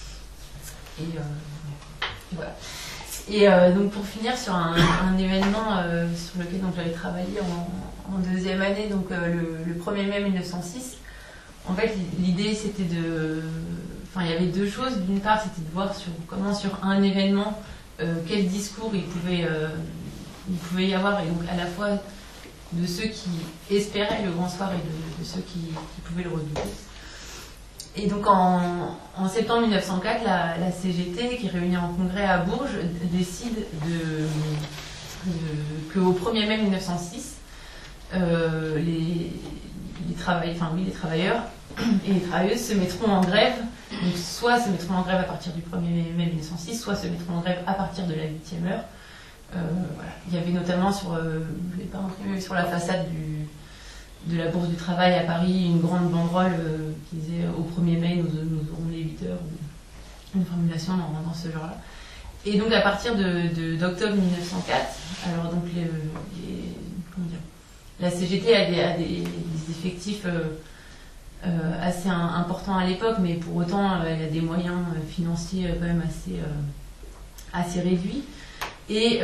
Et voilà. Et donc pour finir sur un événement sur lequel j'avais travaillé en deuxième année, donc le 1er mai 1906, en fait l'idée c'était il y avait deux choses. D'une part, c'était de voir comment sur un événement, quel discours il pouvait y avoir, et donc à la fois de ceux qui espéraient le Grand Soir et de ceux qui pouvaient le redouter. Et donc en septembre 1904, la CGT, qui est réunie en congrès à Bourges, décide qu'au 1er mai 1906, les travailleurs et les travailleuses se mettront en grève, donc soit se mettront en grève à partir du 1er mai 1906, soit se mettront en grève à partir de la 8e heure. Voilà. Il y avait notamment sur la façade de la Bourse du Travail à Paris une grande banderole qui disait au 1er mai nous aurons les 8 heures, une formulation dans ce genre-là. Et donc à partir d'octobre 1904, alors donc la CGT a des effectifs assez importants à l'époque, mais pour autant elle a des moyens financiers quand même assez réduits. Et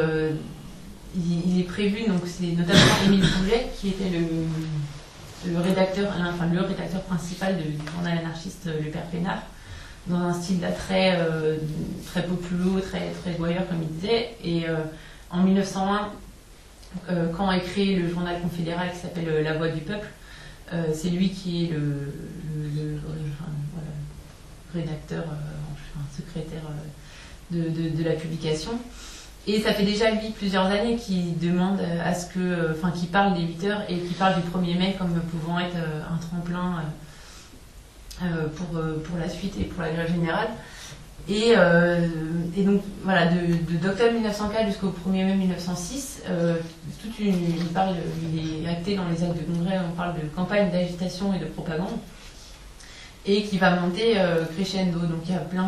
il est prévu, donc c'est notamment Émile Pouget qui était le rédacteur principal du journal anarchiste Le Père Peinard, dans un style très populo, très gouailleur comme il disait. Et en 1901, quand est créé le journal confédéral qui s'appelle La Voix du Peuple, c'est lui qui est le rédacteur, secrétaire de la publication. Et ça fait déjà lui plusieurs années qu'il demande à ce que, qu'il parle des 8 heures et qu'il parle du 1er mai comme pouvant être un tremplin pour la suite et pour la grève générale. Et donc voilà, d'octobre 1904 jusqu'au 1er mai 1906, il est acté dans les actes de congrès, on parle de campagne d'agitation et de propagande, et qui va monter crescendo. Donc il y a plein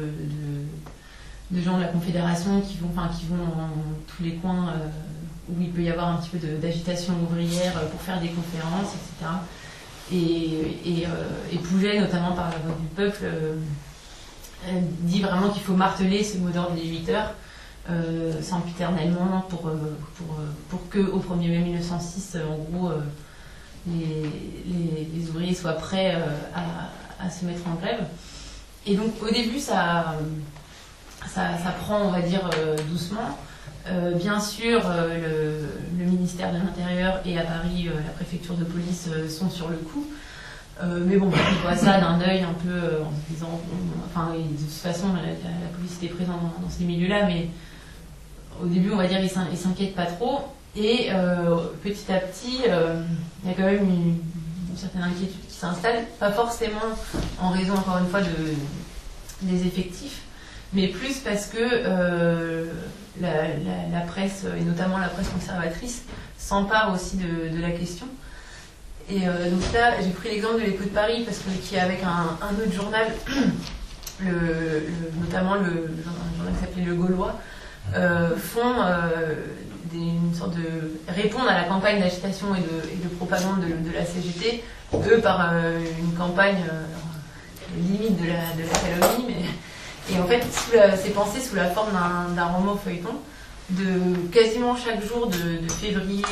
de gens de la Confédération qui vont dans tous les coins où il peut y avoir un petit peu d'agitation ouvrière pour faire des conférences, etc. Et Pouget, notamment par La Voix du Peuple, dit vraiment qu'il faut marteler ce mot d'ordre des 8 heures sempiternellement pour qu'au 1er mai 1906, en gros, les ouvriers soient prêts à se mettre en grève. Et donc au début, ça prend, on va dire, doucement. Bien sûr, le ministère de l'Intérieur et à Paris, la préfecture de police sont sur le coup. Mais bon, ils voient ça d'un œil un peu en se disant... de toute façon, la police était présente dans ces milieux-là, mais au début, on va dire, ils s'inquiètent pas trop. Et petit à petit, il y a quand même une certaine inquiétude qui s'installe, pas forcément en raison, encore une fois, des effectifs, mais plus parce que la presse, et notamment la presse conservatrice, s'empare aussi de la question. Et donc là, j'ai pris l'exemple de l'Écho de Paris, parce qui avec un autre journal, notamment un journal qui s'appelait Le Gaulois, font une sorte de répondre à la campagne d'agitation et de propagande de la CGT, eux par une campagne limite de la calomnie, mais... Et en fait, c'est pensé sous la forme d'un roman feuilleton, de quasiment chaque jour de février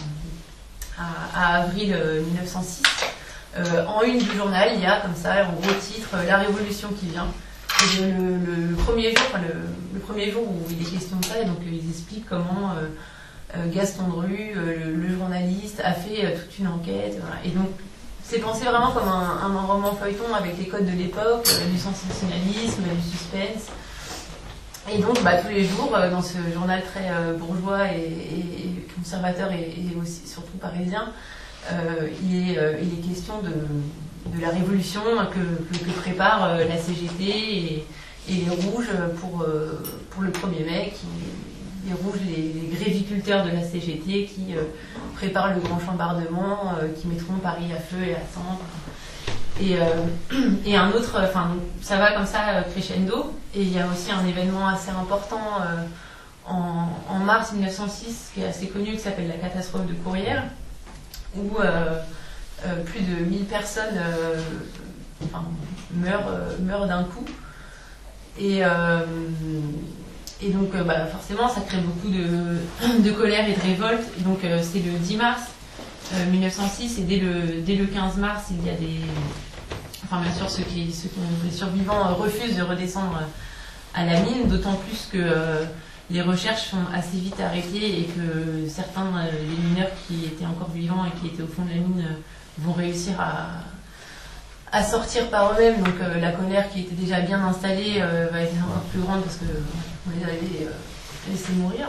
à avril 1906. En une du journal, il y a comme ça, en gros titre, La Révolution qui vient. Et le premier jour où il est question de ça, et donc ils expliquent comment Gaston Drue, le journaliste, a fait toute une enquête. Voilà. Et donc, c'est pensé vraiment comme un roman feuilleton avec les codes de l'époque, du sensationnalisme, du suspense. Et donc, tous les jours, dans ce journal très bourgeois et conservateur et aussi surtout parisien, il est question de la révolution que prépare la CGT et les Rouges pour le 1er mai, les Rouges, les gréviculteurs de la CGT qui préparent le grand chambardement, qui mettront Paris à feu et à cendre. Et un autre, ça va comme ça crescendo. Et il y a aussi un événement assez important en mars 1906, qui est assez connu, qui s'appelle la catastrophe de Courrières, où plus de 1000 personnes meurent d'un coup. Et donc, forcément, ça crée beaucoup de colère et de révolte. Et donc, c'est le 10 mars 1906, et dès le 15 mars, il y a des... Enfin, bien sûr, ceux qui sont les survivants refusent de redescendre à la mine, d'autant plus que les recherches sont assez vite arrêtées et que certains les mineurs qui étaient encore vivants et qui étaient au fond de la mine vont réussir à sortir par eux-mêmes. Donc la colère qui était déjà bien installée va être encore plus grande parce qu'on les avait laissés mourir.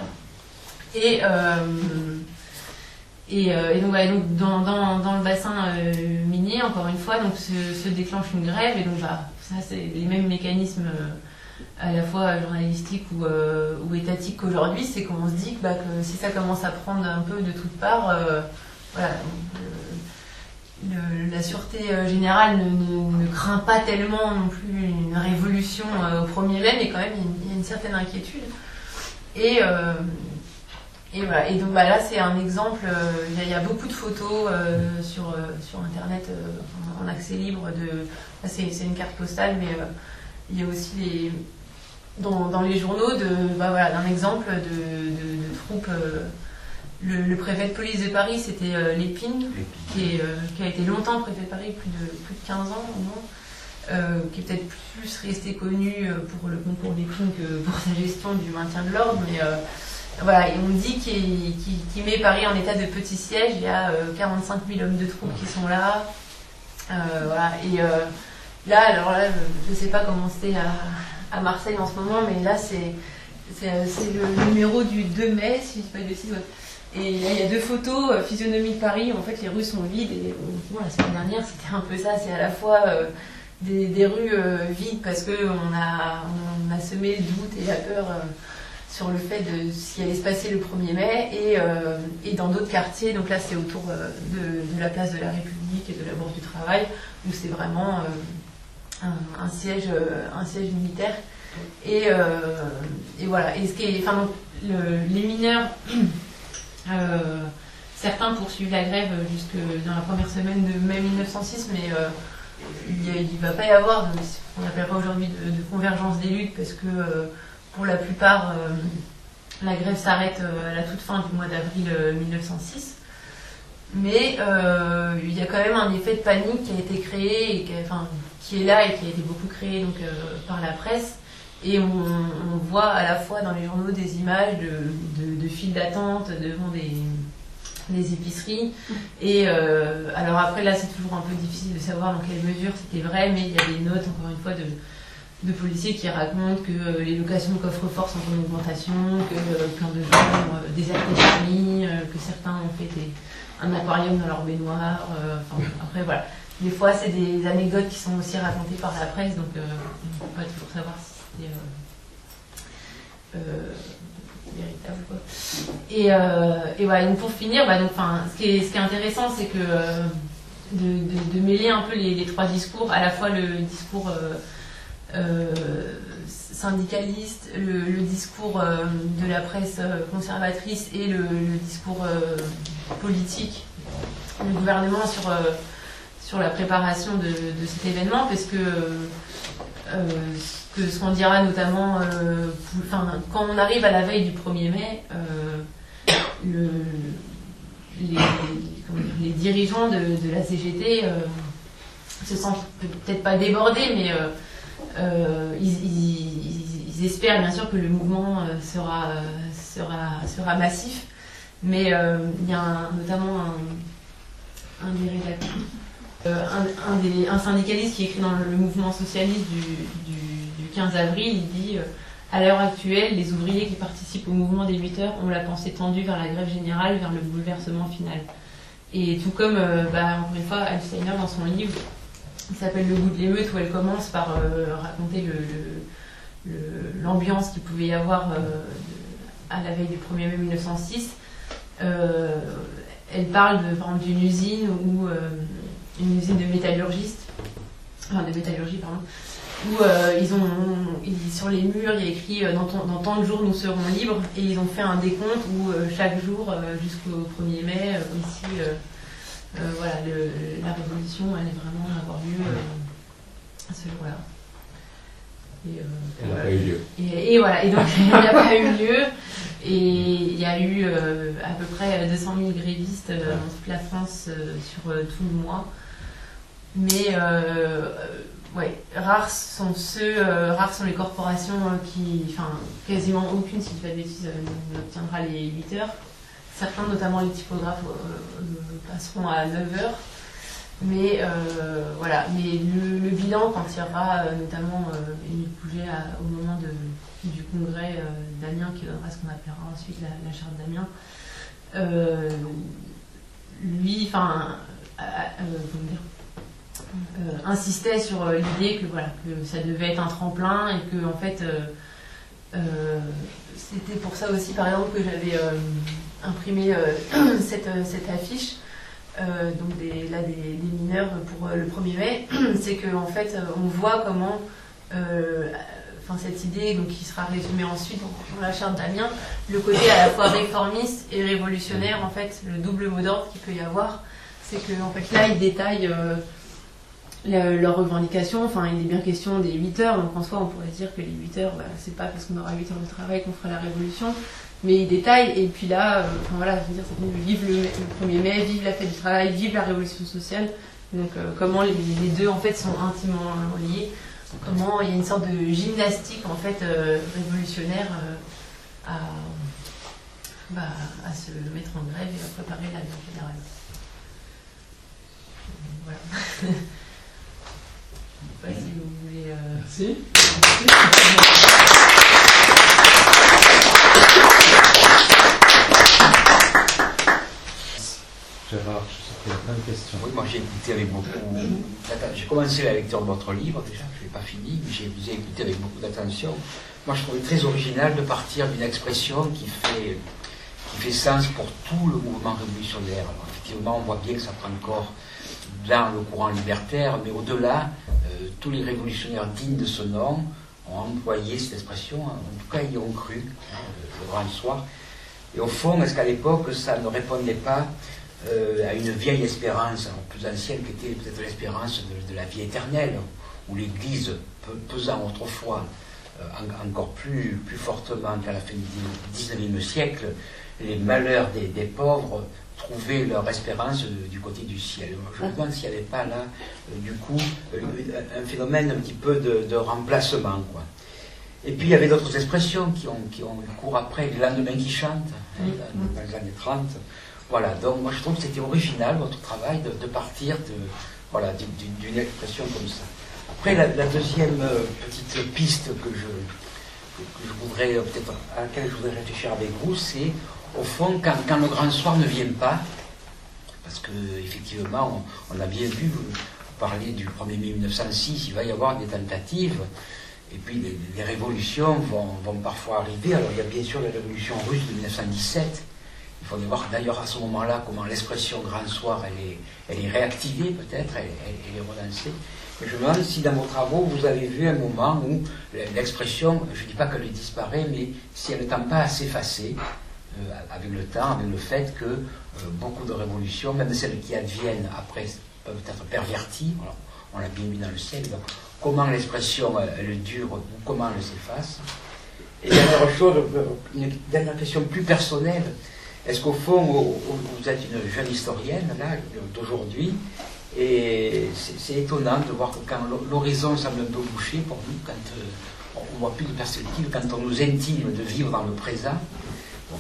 Donc dans le bassin minier, encore une fois, donc se déclenche une grève, et donc ça c'est les mêmes mécanismes à la fois journalistiques ou étatiques qu'aujourd'hui. C'est qu'on se dit que si ça commence à prendre un peu de toutes parts, la sûreté générale ne craint pas tellement non plus une révolution au 1er mai, mais quand même il y a une certaine inquiétude. Et voilà. Et donc là c'est un exemple, il y a beaucoup de photos sur internet en accès libre c'est une carte postale, mais il y a aussi dans les journaux d'un exemple de troupes. Le préfet de police de Paris, c'était Lépine, qui a été longtemps préfet de Paris, plus de 15 ans au moins, qui est peut-être plus resté connu pour le concours Lépine que pour sa gestion du maintien de l'ordre, mais et on dit qu'il met Paris en état de petit siège. Il y a 45 000 hommes de troupes qui sont là. Là, je ne sais pas comment c'est à Marseille en ce moment, mais là, c'est le numéro du 2 mai, si je ne dis pas de bêtises. Et là, il y a 2 photos, physionomie de Paris, où en fait les rues sont vides. Et la semaine dernière, c'était un peu ça. C'est à la fois des rues vides parce qu'on a semé le doute et la peur sur le fait de ce qui allait se passer le 1er mai, et dans d'autres quartiers. Donc là, c'est autour de la place de la République et de la Bourse du Travail, où c'est vraiment un siège militaire. Et voilà. Et ce qui est, les mineurs, certains poursuivent la grève jusque dans la première semaine de mai 1906, mais il ne va pas y avoir ce qu'on appellera aujourd'hui de convergence des luttes, parce que pour la plupart, la grève s'arrête à la toute fin du mois d'avril 1906. Mais il y a quand même un effet de panique qui a été créé, et qui est là et qui a été beaucoup créé par la presse. Et on voit à la fois dans les journaux des images de files d'attente devant des épiceries. Et alors après, là, c'est toujours un peu difficile de savoir dans quelle mesure c'était vrai, mais il y a des notes, encore une fois, de policiers qui racontent que les locations de coffres-forts sont en augmentation, que plein de gens ont déserté Paris, que certains ont fait un aquarium dans leur baignoire. Après, voilà. Des fois, c'est des anecdotes qui sont aussi racontées par la presse, donc on ne peut pas toujours savoir si c'était véritable, quoi. Et voilà. Donc pour finir, ce qui est intéressant, c'est que de mêler un peu les 3 discours, à la fois le discours syndicaliste, le discours de la presse conservatrice et le discours politique du gouvernement sur la préparation de cet événement, parce que ce qu'on dira notamment quand on arrive à la veille du 1er mai, les dirigeants de la CGT se sentent peut-être pas débordés, mais ils espèrent bien sûr que le mouvement sera massif, Mais il y a notamment un des rédacteurs, un syndicaliste qui écrit dans le mouvement socialiste du 15 avril, il dit à l'heure actuelle, les ouvriers qui participent au mouvement des 8 heures ont la pensée tendue vers la grève générale, vers le bouleversement final. Et tout comme, encore une fois, Alsteiner dans son livre, il s'appelle Le goût de l'émeute, où elle commence par raconter l'ambiance qu'il pouvait y avoir à la veille du 1er mai 1906. Elle parle par exemple d'une usine une usine de métallurgie, où sur les murs il y a écrit dans tant de jours nous serons libres, et ils ont fait un décompte où chaque jour jusqu'au 1er mai ici la révolution allait vraiment avoir lieu ce jour-là. Elle n'a pas eu lieu. Et voilà, et donc il n'y a pas eu lieu, et il y a eu à peu près 200 000 grévistes dans toute la France sur tout le mois. Mais rares sont les corporations quasiment aucune, si je ne dis pas de bêtises, n'obtiendra les 8 heures. Certains, notamment les typographes, passeront à 9 heures. Mais mais le bilan, quand il y aura notamment Émile Pouget au moment du congrès d'Amiens, qui donnera ce qu'on appellera ensuite la charte d'Amiens, lui, insistait sur l'idée que ça devait être un tremplin, et que en fait c'était pour ça aussi par exemple que j'avais imprimé cette affiche des mineurs pour le 1er mai. C'est que en fait on voit comment cette idée, donc, qui sera résumée ensuite dans la charte d'Amiens, le côté à la fois réformiste et révolutionnaire, en fait, le double mot d'ordre qu'il peut y avoir, c'est que en fait là ils détaillent leurs revendications. Il est bien question des 8 heures, donc en soi on pourrait dire que les 8 heures, c'est pas parce qu'on aura 8 heures de travail qu'on fera la révolution, mais ils détaillent. Et puis là, je veux dire, c'est vive le 1er mai, vive la fête du travail, vive la révolution sociale. Donc comment les deux en fait sont intimement liés, comment il y a une sorte de gymnastique en fait révolutionnaire à se mettre en grève et à préparer la grève générale. Voilà. Je ne sais pas si vous voulez. Merci. Gérard, je sais qu'il y a plein de questions. Oui, moi j'ai écouté avec beaucoup. J'ai commencé la lecture de votre livre déjà, je ne l'ai pas fini, mais j'ai écouté avec beaucoup d'attention. Moi je trouvais très original de partir d'une expression qui fait sens pour tout le mouvement révolutionnaire. Alors, effectivement, on voit bien que ça prend corps dans le courant libertaire, mais au-delà, tous les révolutionnaires dignes de ce nom ont employé cette expression, en tout cas y ont cru, le grand soir. Et au fond, est-ce qu'à l'époque, ça ne répondait pas à une vieille espérance, plus ancienne, qui était peut-être l'espérance de la vie éternelle, où l'Église, pesant autrefois encore plus fortement qu'à la fin du XIXe siècle, les malheurs des pauvres trouvaient leur espérance du côté du ciel. Je me demande s'il n'y avait pas là, du coup, un phénomène un petit peu de remplacement, quoi. Et puis il y avait d'autres expressions qui ont eu cours après, le lendemain qui chante, dans les années 30. Voilà, donc moi je trouve que c'était original votre travail de partir d'une expression comme ça. Après la deuxième petite piste que je voudrais à laquelle je voudrais réfléchir avec vous, c'est au fond quand le grand soir ne vient pas, parce que effectivement on a bien vu, vous parlez du 1er mai 1906, il va y avoir des tentatives. Et puis les révolutions vont parfois arriver. Alors il y a bien sûr la révolution russe de 1917. Il faut voir d'ailleurs à ce moment-là comment l'expression grand soir elle est réactivée peut-être, elle est relancée. Mais je me demande si dans vos travaux vous avez vu un moment où l'expression, je ne dis pas qu'elle disparaît, mais si elle ne tend pas à s'effacer avec le temps, avec le fait que beaucoup de révolutions, même celles qui adviennent après, peuvent être perverties. Alors, on l'a bien mis dans le ciel. Donc, comment l'expression elle dure ou comment elle s'efface. Et dernière chose, une dernière question plus personnelle. Est-ce qu'au fond, vous êtes une jeune historienne là d'aujourd'hui, et c'est étonnant de voir que quand l'horizon semble un peu bouché pour nous, quand on ne voit plus de perspective, quand on nous intime de vivre dans le présent, bon,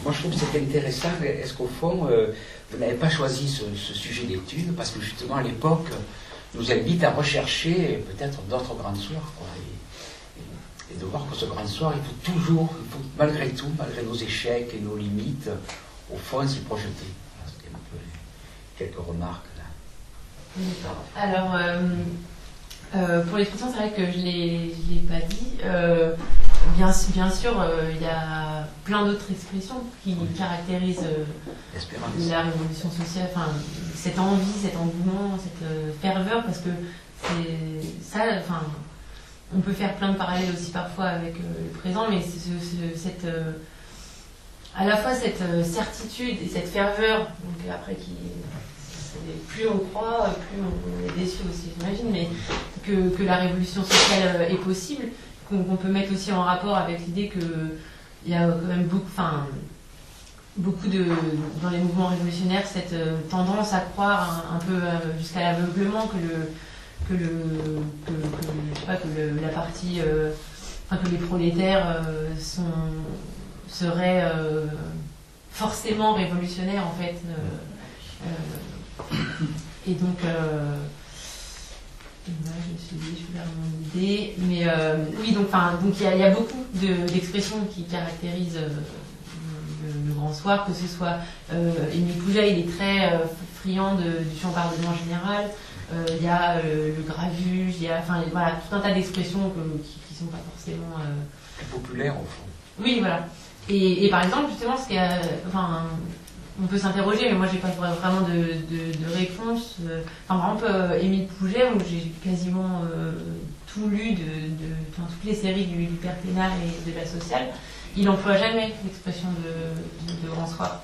moi je trouve que c'est intéressant. Est-ce qu'au fond, vous n'avez pas choisi ce sujet d'étude parce que justement à l'époque, nous invite à rechercher peut-être d'autres grands soirs, quoi, et de voir que ce grand soir, il faut toujours, malgré tout, malgré nos échecs et nos limites, au fond, s'y projeter. C'était un peu quelques remarques là. Alors, pour l'expression, c'est vrai que je ne l'ai pas dit. Bien sûr, il y a plein d'autres expressions qui caractérisent la révolution sociale, enfin, cette envie, cet engouement, cette ferveur, parce que c'est ça, enfin, on peut faire plein de parallèles aussi parfois avec le présent, mais cette, à la fois cette certitude et cette ferveur, donc après plus on croit, plus on est déçu aussi, j'imagine, mais que la révolution sociale est possible, qu'on peut mettre aussi en rapport avec l'idée qu'il y a quand même beaucoup dans les mouvements révolutionnaires cette tendance à croire un peu jusqu'à l'aveuglement que la partie, que les prolétaires seraient forcément révolutionnaires en fait. Et donc, je me suis dit, je vais faire mon idée, mais oui, donc il y a beaucoup d'expressions qui caractérisent le grand soir, que ce soit Émile Pouget, il est très friand du chambardement général. Il y a le gravuge, il y a voilà, tout un tas d'expressions qui sont pas forcément populaires au fond. Oui, voilà. Et par exemple, justement, on peut s'interroger, mais moi j'ai pas vraiment de réponse. Par exemple, Émile Pouget, où j'ai quasiment tout lu toutes les séries du Perténal et de la sociale, il n'emploie jamais l'expression de grand soir.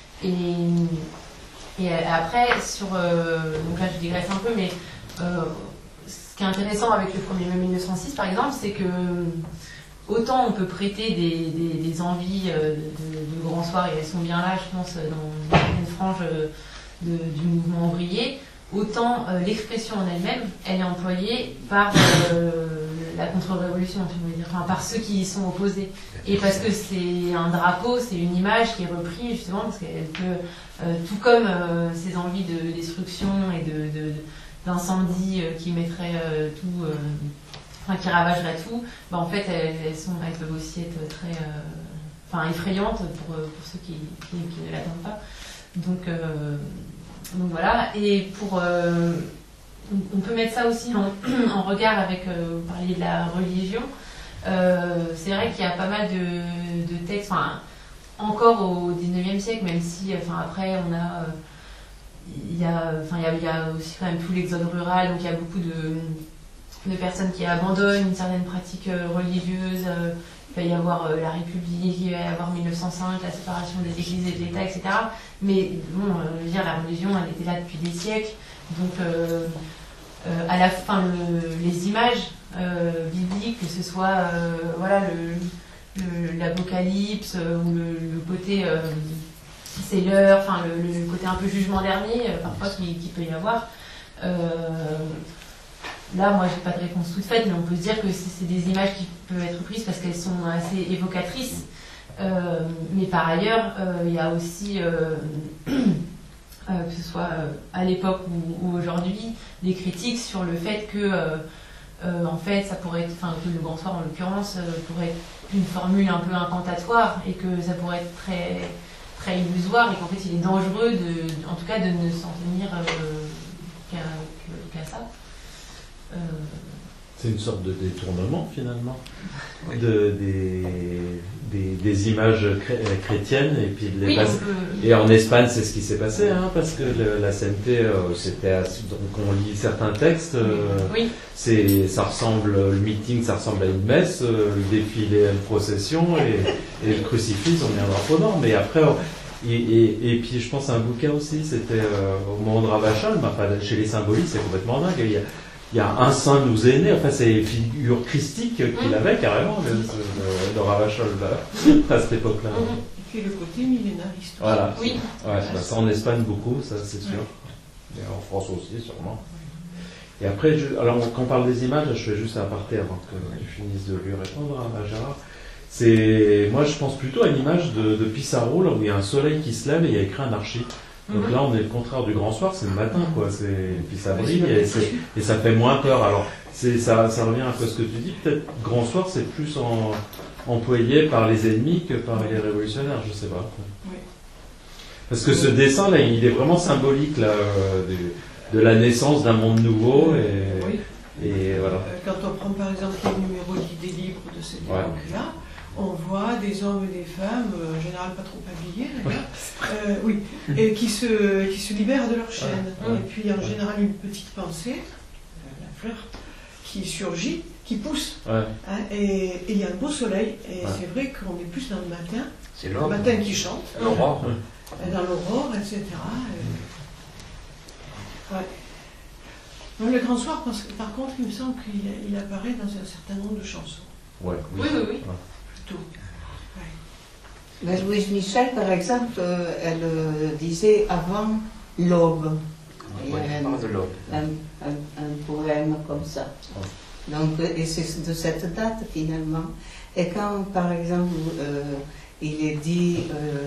Et après, donc là je digresse un peu, mais ce qui est intéressant avec le premier mai 1906 par exemple, c'est que autant on peut prêter des envies de grand soir, et elles sont bien là, je pense, dans une frange du mouvement ouvrier, autant l'expression en elle-même, elle est employée par la contre-révolution, je veux dire, par ceux qui y sont opposés. Et parce que c'est un drapeau, c'est une image qui est reprise justement, parce qu'elle peut, tout comme ces envies de destruction et d'incendie qui mettraient tout... qui ravagerait tout, en fait, elles peuvent aussi être très effrayantes pour ceux qui ne l'attendent pas. Donc voilà. Et on peut mettre ça aussi en regard avec, vous parliez de la religion. C'est vrai qu'il y a pas mal de textes, encore au 19e siècle, même si, après, il y a aussi quand même tout l'exode rural, donc il y a beaucoup de personnes qui abandonnent une certaine pratique religieuse. Il va y avoir la République, il va y avoir 1905, la séparation des églises et de l'État, etc. Mais bon, je veux dire, la religion, elle était là depuis des siècles. Donc, à la fin, les images bibliques, que ce soit l'Apocalypse ou le côté c'est l'heure, le côté un peu jugement dernier, parfois qui peut y avoir. Là, moi, j'ai pas de réponse toute faite, mais on peut se dire que c'est des images qui peuvent être prises parce qu'elles sont assez évocatrices. Mais par ailleurs, il y a aussi, que ce soit à l'époque ou aujourd'hui, des critiques sur le fait que, en fait, ça pourrait être, que le grand soir, en l'occurrence, pourrait être une formule un peu incantatoire et que ça pourrait être très, très illusoire et qu'en fait, il est dangereux, en tout cas, de ne s'en tenir qu'à ça. C'est une sorte de détournement finalement des images chrétiennes et puis et en Espagne c'est ce qui s'est passé parce que la CNT donc on lit certains textes ça ressemble le meeting ça ressemble à une messe, le défilé à une procession et le crucifix on met un drapeau d'or, mais après et puis je pense à un bouquin aussi, c'était au moment de Ravachol, chez les symbolistes c'est complètement dingue. Il y a un saint nous est né, c'est une figure christique qu'il avait carrément, de Ravachol à cette époque-là. Et puis le côté millénariste. Voilà. Oui. Ça en Espagne beaucoup, ça c'est sûr. Et en France aussi, sûrement. Et après, alors quand on parle des images, je fais juste un aparté avant que tu finisses de lui répondre à Gérard. Moi, je pense plutôt à une image de Pissarro, là où il y a un soleil qui se lève et il y a écrit anarchie. Donc là, on est le contraire du grand soir, c'est le matin, quoi. Puis ça brille et ça fait moins peur. Alors, ça revient un peu à ce que tu dis. Peut-être grand soir, c'est plus employé par les ennemis que par les révolutionnaires, je sais pas. Oui. Parce que ce dessin, là, il est vraiment symbolique, là, de la naissance d'un monde nouveau. Et voilà. Quand on prend par exemple le numéro d'idées libres de cette époque-là, on voit des hommes et des femmes, en général pas trop habillés, oui, et qui se libèrent de leur chaîne. Et puis en général une petite pensée, la fleur, qui surgit, qui pousse. Et il y a un beau soleil, et c'est vrai qu'on est plus dans le matin. C'est le matin qui chante. L'aurore. Dans l'aurore, etc. Le grand soir, par contre, il me semble qu'il apparaît dans un certain nombre de chansons. Oui. Plutôt. Mais Louise Michel, par exemple, elle disait avant l'aube. Il y a un poème comme ça. Donc, et c'est de cette date finalement. Et quand, par exemple, il est dit,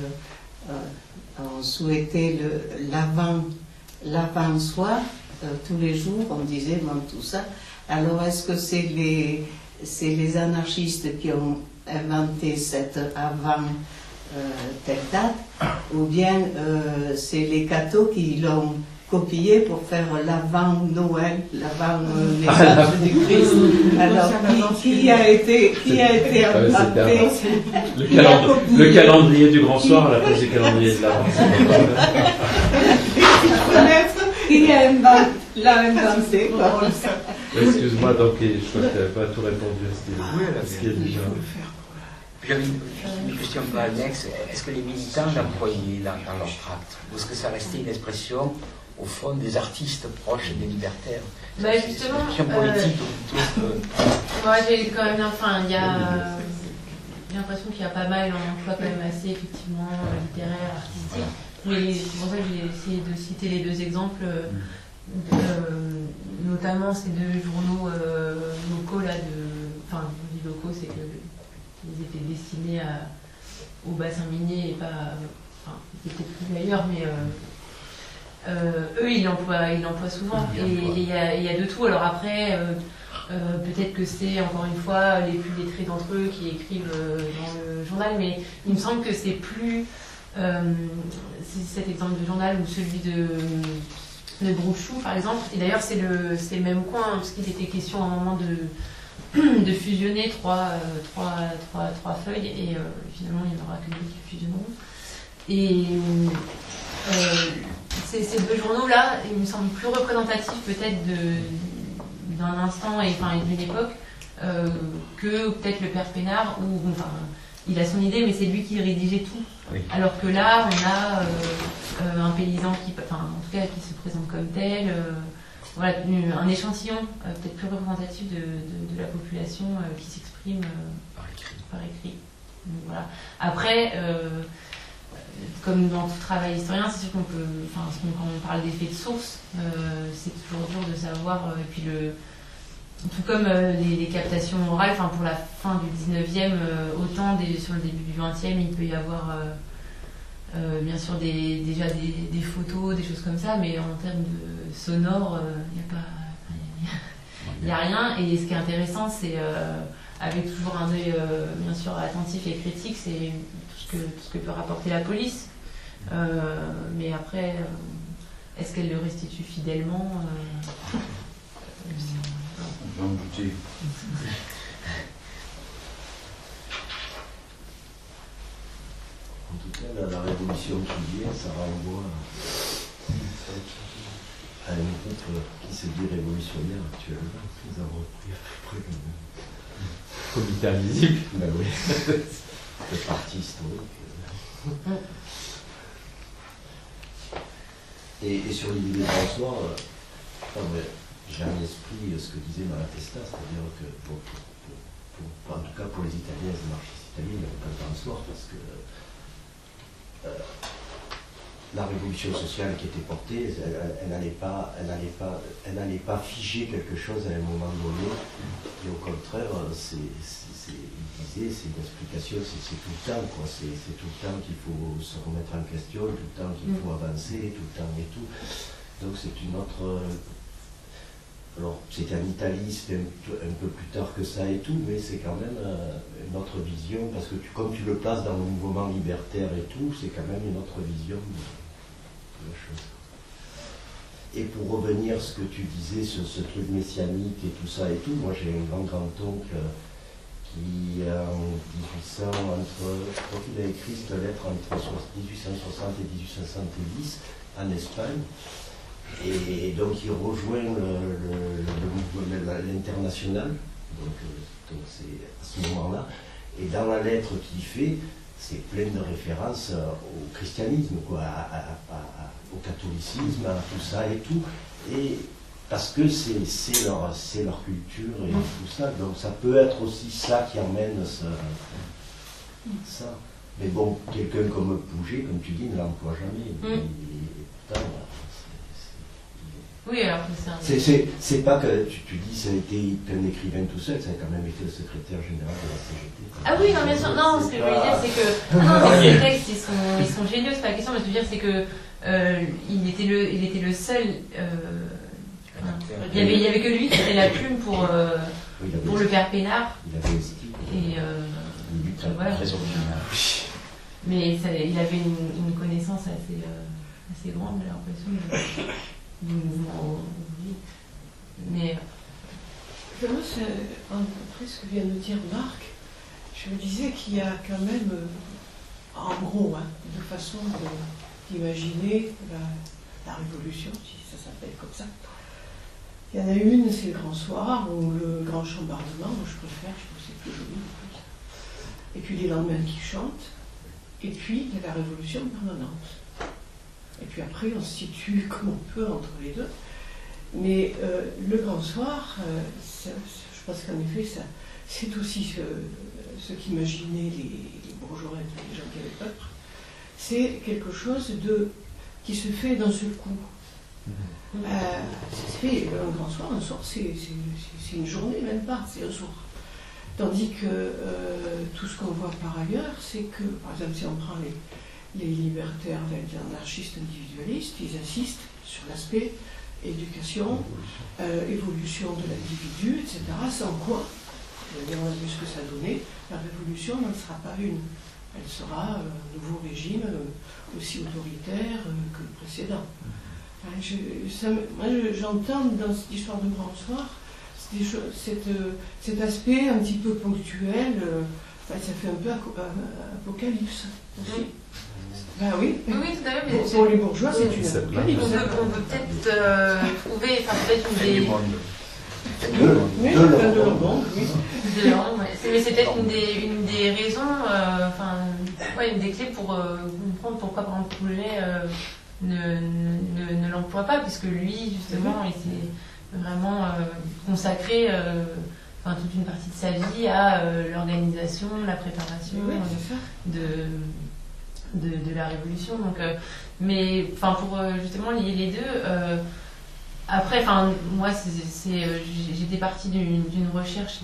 on souhaitait l'avant-soir, tous les jours, on disait bon, tout ça. Alors, est-ce que c'est les anarchistes qui ont inventé cette avant telle date, ou bien c'est les cathos qui l'ont copié pour faire l'avant Noël, l'avant message du Christ. Alors, qui a été inventé le calendrier du grand soir à la place du calendrier de l'avant. Qui l'a inventé? Excuse-moi, donc je crois que tu n'avais pas tout répondu à ce qu'il y a déjà. J'avais une question un peu annexe. Est-ce que les militants l'employaient dans leur tract? Ou est-ce que ça restait une expression, au fond, des artistes proches des libertaires? Justement, c'est une question politique moi j'ai quand même, j'ai l'impression qu'il y a pas mal en emploi quand même assez effectivement littéraire, artistique. Mais c'est pour ça que j'ai essayé de citer les deux exemples, notamment ces deux journaux locaux là, enfin, je dis locaux, c'est que ils étaient destinés au bassin minier et pas, enfin, ils étaient plus ailleurs, mais eux ils l'emploient souvent. Et il y a de tout. Alors après, peut-être que c'est encore une fois les plus lettrés d'entre eux qui écrivent dans le journal, mais il me semble que c'est plus cet exemple de journal ou celui de Brouchou par exemple, et d'ailleurs c'est le même coin, hein, parce qu'il était question à un moment de fusionner trois feuilles, et finalement il n'y en aura que deux qui fusionneront. Et ces deux journaux là, ils me semblent plus représentatifs peut-être d'un instant et d'une époque que peut-être le père Pénard, où il a son idée, mais c'est lui qui rédigeait tout. Oui. Alors que là, on a un paysan qui se présente comme tel, voilà, un échantillon peut-être plus représentatif de la population qui s'exprime par écrit. Donc, voilà. Après, comme dans tout travail historien, c'est sûr qu'on peut, quand on parle d'effet de source, c'est toujours dur de savoir, et puis tout comme les captations orales, pour la fin du 19e, autant sur le début du 20e, il peut y avoir bien sûr déjà des photos, des choses comme ça, mais en termes de sonore, il n'y a rien. Et ce qui est intéressant, c'est, avec toujours un œil bien sûr attentif et critique, c'est tout ce que peut rapporter la police. Mais après, est-ce qu'elle le restitue fidèlement J'en doutais. En tout cas, la révolution qui vient, ça renvoie à un groupe qui se dit révolutionnaire actuellement. Nous avons repris à peu près le comité invisible. Ben oui. Le parti historique. Et sur l'idée de François, j'ai à l'esprit ce que disait Malatesta, c'est-à-dire que, en tout cas pour les Italiens, les anarchistes italiens, il n'y avait pas le temps de soir, parce que la révolution sociale qui était portée, elle n'allait pas figer quelque chose à un moment donné. Et au contraire, il disait, c'est une explication, c'est tout le temps, quoi. C'est tout le temps qu'il faut se remettre en question, tout le temps qu'il faut avancer, tout le temps et tout. Donc c'est une autre... Alors, c'était en Italie, c'était un peu plus tard que ça et tout, mais c'est quand même une autre vision, parce que comme tu le places dans le mouvement libertaire et tout, c'est quand même une autre vision de la chose. Et pour revenir à ce que tu disais sur ce truc messianique et tout ça et tout, moi j'ai un grand-oncle qui, en 1800, je crois qu'il a écrit cette lettre entre 1860 et 1870 en Espagne. Et donc il rejoint l'international, donc c'est à ce moment-là, et dans la lettre qu'il fait, c'est plein de références au christianisme, quoi, au catholicisme, à tout ça et tout, et parce que c'est leur culture et tout ça, donc ça peut être aussi ça qui emmène ça. Mais bon, quelqu'un comme Pouget, comme tu dis, ne l'emploie jamais. Oui, alors que c'est pas que tu dis ça a été un écrivain tout seul, ça a quand même été le secrétaire général de la CGT. Ah oui, non, bien sûr. Non, ce que je veux dire, c'est que ces textes, ils sont géniaux, c'est pas la question, mais ce que je veux dire, c'est que il était le seul. Il y avait que lui qui avait la plume pour le père Pénard. Il avait le style. Et voilà. Mais il avait une connaissance assez grande, j'ai l'impression. Du mouvement ouvrier. Mais moi, après ce que vient de dire Marc, je me disais qu'il y a quand même, en gros, deux façons d'imaginer la révolution, si ça s'appelle comme ça. Il y en a une, c'est le grand soir, ou le grand chambardement, moi je préfère, je trouve que c'est plus joli en plus. Et puis les lendemains qui chantent, et puis il y a la révolution permanente. Et puis après, on se situe comme on peut entre les deux. Mais le grand soir, je pense qu'en effet, c'est aussi ce qu'imaginaient les bourgeois et les gens qui avaient peur. C'est quelque chose qui se fait d'un seul coup. Ça se fait un grand soir, un soir, c'est une journée, même pas, c'est un soir. Tandis que tout ce qu'on voit par ailleurs, c'est que, par exemple, si on prend les libertaires, les anarchistes individualistes, ils insistent sur l'aspect éducation, évolution de l'individu, etc. Sans quoi, on a vu ce que ça donnait, la révolution n'en sera pas une. Elle sera un nouveau régime aussi autoritaire que le précédent. Moi, j'entends dans cette histoire de Grand Soir cet aspect un petit peu ponctuel, ça fait un peu apocalypse aussi. Ben oui. Oui, tout à fait. Pour les bourgeois, c'est une apocalypse. On peut peut-être trouver peut-être une des... Mais c'est peut-être une des raisons, une des clés pour comprendre pourquoi, par exemple, Pouget ne l'emploie pas, puisque lui, justement, il s'est vraiment consacré toute une partie de sa vie à l'organisation, la préparation de la révolution. Donc, mais pour justement lier les deux, après, moi, j'étais partie d'une recherche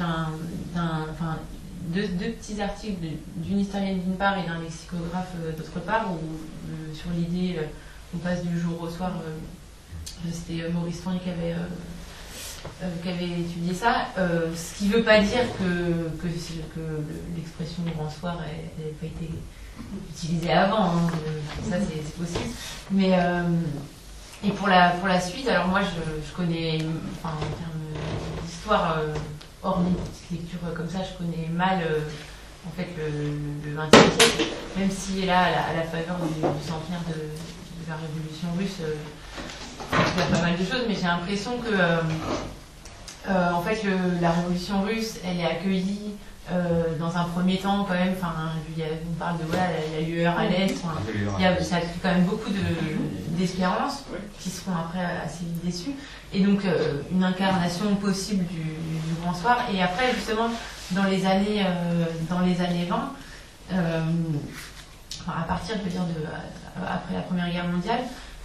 deux petits articles d'une historienne d'une part et d'un lexicographe d'autre part, où sur l'idée on passe du jour au soir, c'était Maurice Toin qui avait étudié ça, ce qui ne veut pas dire que l'expression grand soir n'avait pas été utilisée avant, ça c'est possible, mais et pour la suite, alors moi je connais, en termes d'histoire, hormis une petite lecture comme ça, je connais mal en fait le XXe siècle, même si là, à la faveur du centenaire de la révolution russe, il y a pas mal de choses, mais j'ai l'impression que en fait la révolution russe, elle est accueillie dans un premier temps quand même, on parle de la lueur à l'est, ça a quand même beaucoup d'espérances qui seront après assez vite déçues, et donc une incarnation possible du grand soir. Et après justement dans les années 20, à partir, je veux dire, après la Première Guerre mondiale,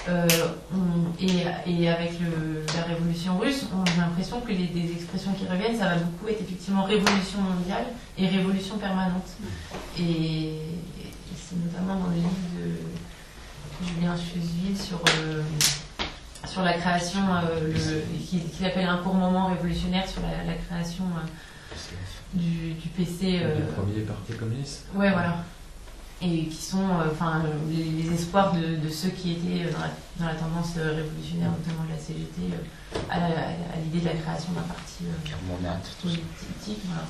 et avec la Révolution russe, j'ai l'impression que des expressions qui reviennent, ça va beaucoup être effectivement révolution mondiale et révolution permanente. Et c'est notamment dans le livre de Julien Chusville sur la création, qu'il appelle un court moment révolutionnaire sur la création du PC. Du premier parti communiste. Ouais, voilà. Et qui sont les espoirs de ceux qui étaient dans la tendance révolutionnaire, notamment de la CGT, à l'idée de la création d'un parti politique. Voilà.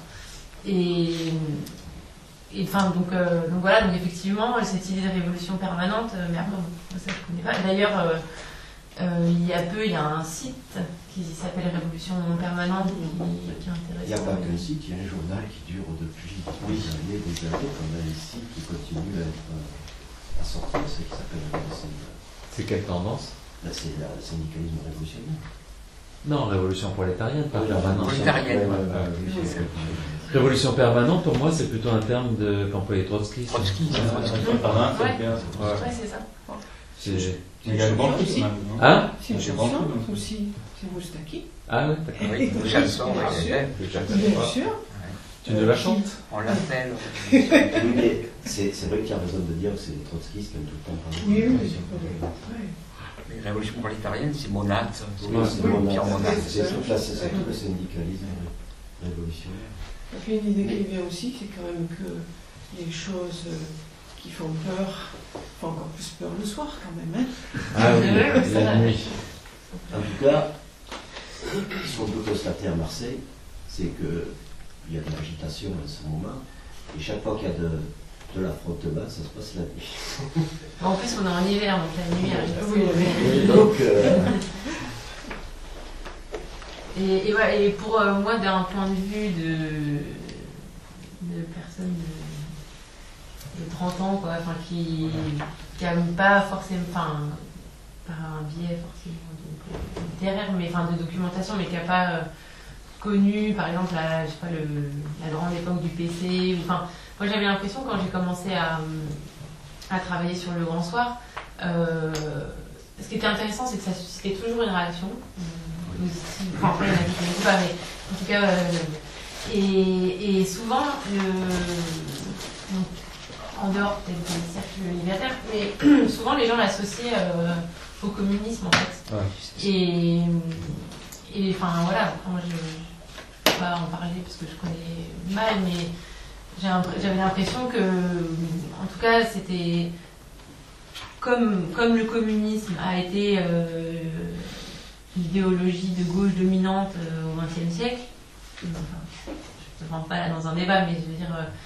Donc voilà, donc effectivement, cette idée de révolution permanente, mais après, ça je connais pas. D'ailleurs, il y a un site qui s'appelle Révolution permanente qui est intéressant. Il n'y a pas qu'un site, il y a un journal qui dure depuis des années, comme un site qui continue à sortir, ce qui s'appelle C'est quelle tendance? C'est le syndicalisme révolutionnaire. Non, révolution prolétarienne, pas permanente. Prolétarienne. Révolution permanente, pour moi, c'est plutôt un terme qu'employait Trotsky. Trotsky, ouais, c'est ça. Il y a le banc aussi. Hein? C'est une chanson aussi, c'est Moustaki. Ah ouais, d'accord. Oui, le chanson, Bien sûr. Tu nous la chantes? On l'appelle. Oui, mais c'est vrai qu'il y a raison de dire que c'est les trotskistes qui ont tout le temps parlé. Oui. La révolution prolétarienne, c'est Monat. C'est tout le syndicalisme révolutionnaire. Et puis une idée qui vient aussi, c'est quand même que les choses qui font peur font encore plus peur le soir quand même. Ah oui, la nuit. En tout cas, ce qu'on peut constater à Marseille, c'est qu'il y a de l'agitation en ce moment, et chaque fois qu'il y a de l'affrontement, ça se passe la nuit. En plus, on est en hiver, donc la nuit arrive. Oui, donc... Et pour moi, d'un point de vue de personnes de 30 ans, quoi, qui n'ont pas forcément, par un biais forcément littéraire, mais de documentation, mais qui n'a pas connu, par exemple, la grande époque du PC. Moi, j'avais l'impression, quand j'ai commencé à travailler sur Le Grand Soir, ce qui était intéressant, c'est que ça suscitait toujours une réaction. Après, il y en a qui ne connaissent pas, mais en tout cas, et souvent, en dehors peut-être des cercles libertaires, mais souvent les gens l'associaient au communisme en fait. Ouais. Et voilà, moi je ne peux pas en parler parce que je connais mal, mais j'avais l'impression que, en tout cas, c'était comme le communisme a été l'idéologie de gauche dominante au XXe siècle. Je ne rentre pas là dans un débat, mais je veux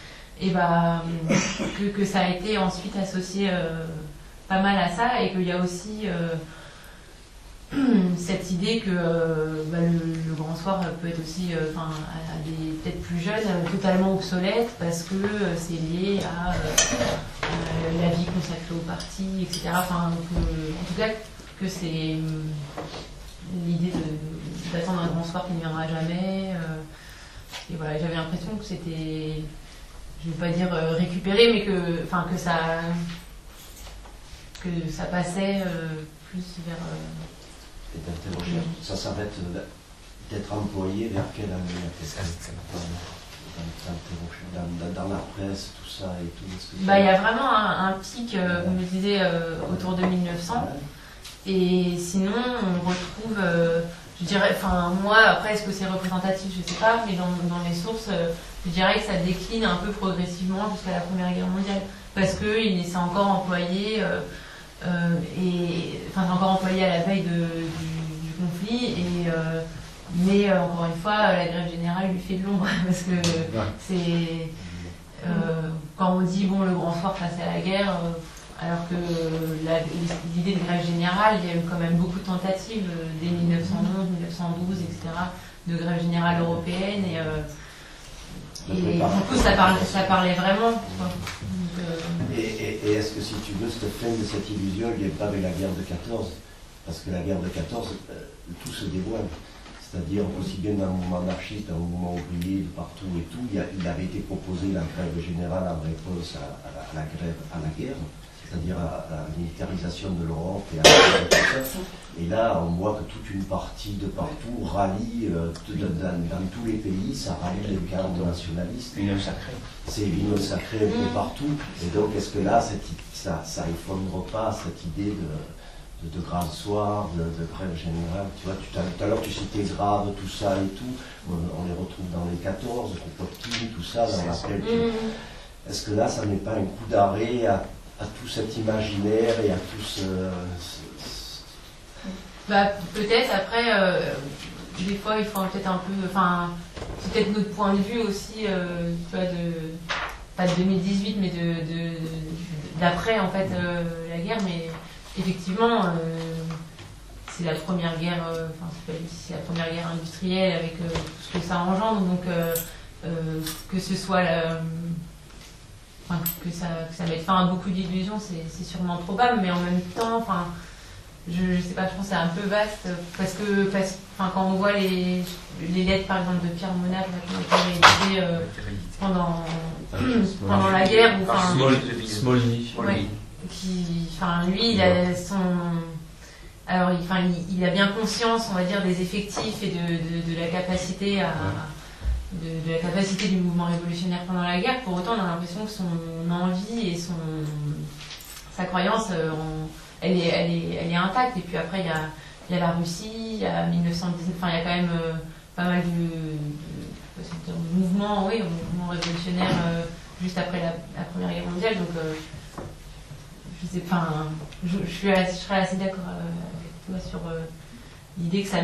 dire, que ça a été ensuite associé pas mal à ça, et qu'il y a aussi cette idée que le Grand Soir peut être aussi, à des peut-être plus jeunes, totalement obsolète, parce que c'est lié à la vie consacrée au parti, etc. En tout cas, que c'est l'idée d'attendre un Grand Soir qui ne viendra jamais. Et voilà, j'avais l'impression que c'était, je ne veux pas dire récupéré, mais que ça passait plus vers... Ça s'arrête d'être employé vers quelle année? Dans la presse, tout ça et tout. Il y a vraiment un pic, vous me disiez, autour de 1900. Et sinon, on retrouve, je dirais, moi, après, est-ce que c'est représentatif, je ne sais pas, mais dans les sources, je dirais que ça décline un peu progressivement jusqu'à la Première Guerre mondiale. Parce que c'est encore employé, c'est encore employé à la veille du conflit, mais encore une fois, la grève générale lui fait de l'ombre, parce que c'est... quand on dit, le Grand Soir face à la guerre... alors que l'idée de grève générale, il y a eu quand même beaucoup de tentatives dès 1911, 1912, etc., de grève générale européenne, et du coup ça parlait vraiment. Et est-ce que, si tu veux, cette fin de cette illusion, il n'y a pas avec la guerre de 14? Parce que la guerre de 14, tout se dévoile. C'est-à-dire, aussi bien dans le mouvement anarchiste, dans le mouvement ouvrier, de partout et tout, il avait été proposé la grève générale en réponse à la guerre, c'est-à-dire à la militarisation de l'Europe et à la guerre. Et là, on voit que toute une partie de partout rallie, dans tous les pays, ça rallie les gardes nationalistes. L'union sacrée. C'est l'union sacrée un peu partout. Et donc, est-ce que là, ça effondre pas cette idée de grand soir, de grève générale? Tu vois, tout à l'heure, tu citais Grave, tout ça et tout. On les retrouve dans les 14, Kropotkin, tout ça, dans l'appel. Est-ce que là, ça met pas un coup d'arrêt à tout cet imaginaire et à tout ce... Bah, peut-être, après, des fois, il faut peut-être un peu... Enfin, c'est peut-être notre point de vue aussi, tu vois, pas de 2018, mais d'après, en fait, la guerre, mais effectivement, c'est la première guerre, c'est la première guerre industrielle avec tout ce que ça engendre, donc que ce soit que ça mette fin à beaucoup d'illusions, c'est sûrement probable, mais en même temps, je sais pas, je pense que c'est un peu vaste, parce que quand on voit les lettres, par exemple, de Pierre Monac, qui ont été réalisées pendant la guerre, ou Smolny. Ouais, lui, il a son... Alors, il a bien conscience, on va dire, des effectifs et de la capacité de la capacité du mouvement révolutionnaire pendant la guerre. Pour autant, on a l'impression que son envie et sa croyance, elle est intacte. Et puis après, il y a la Russie, il y a 1919, il y a quand même pas mal de mouvements, oui, mouvement révolutionnaire juste après la Première Guerre mondiale. Donc, je serais assez d'accord avec toi sur l'idée que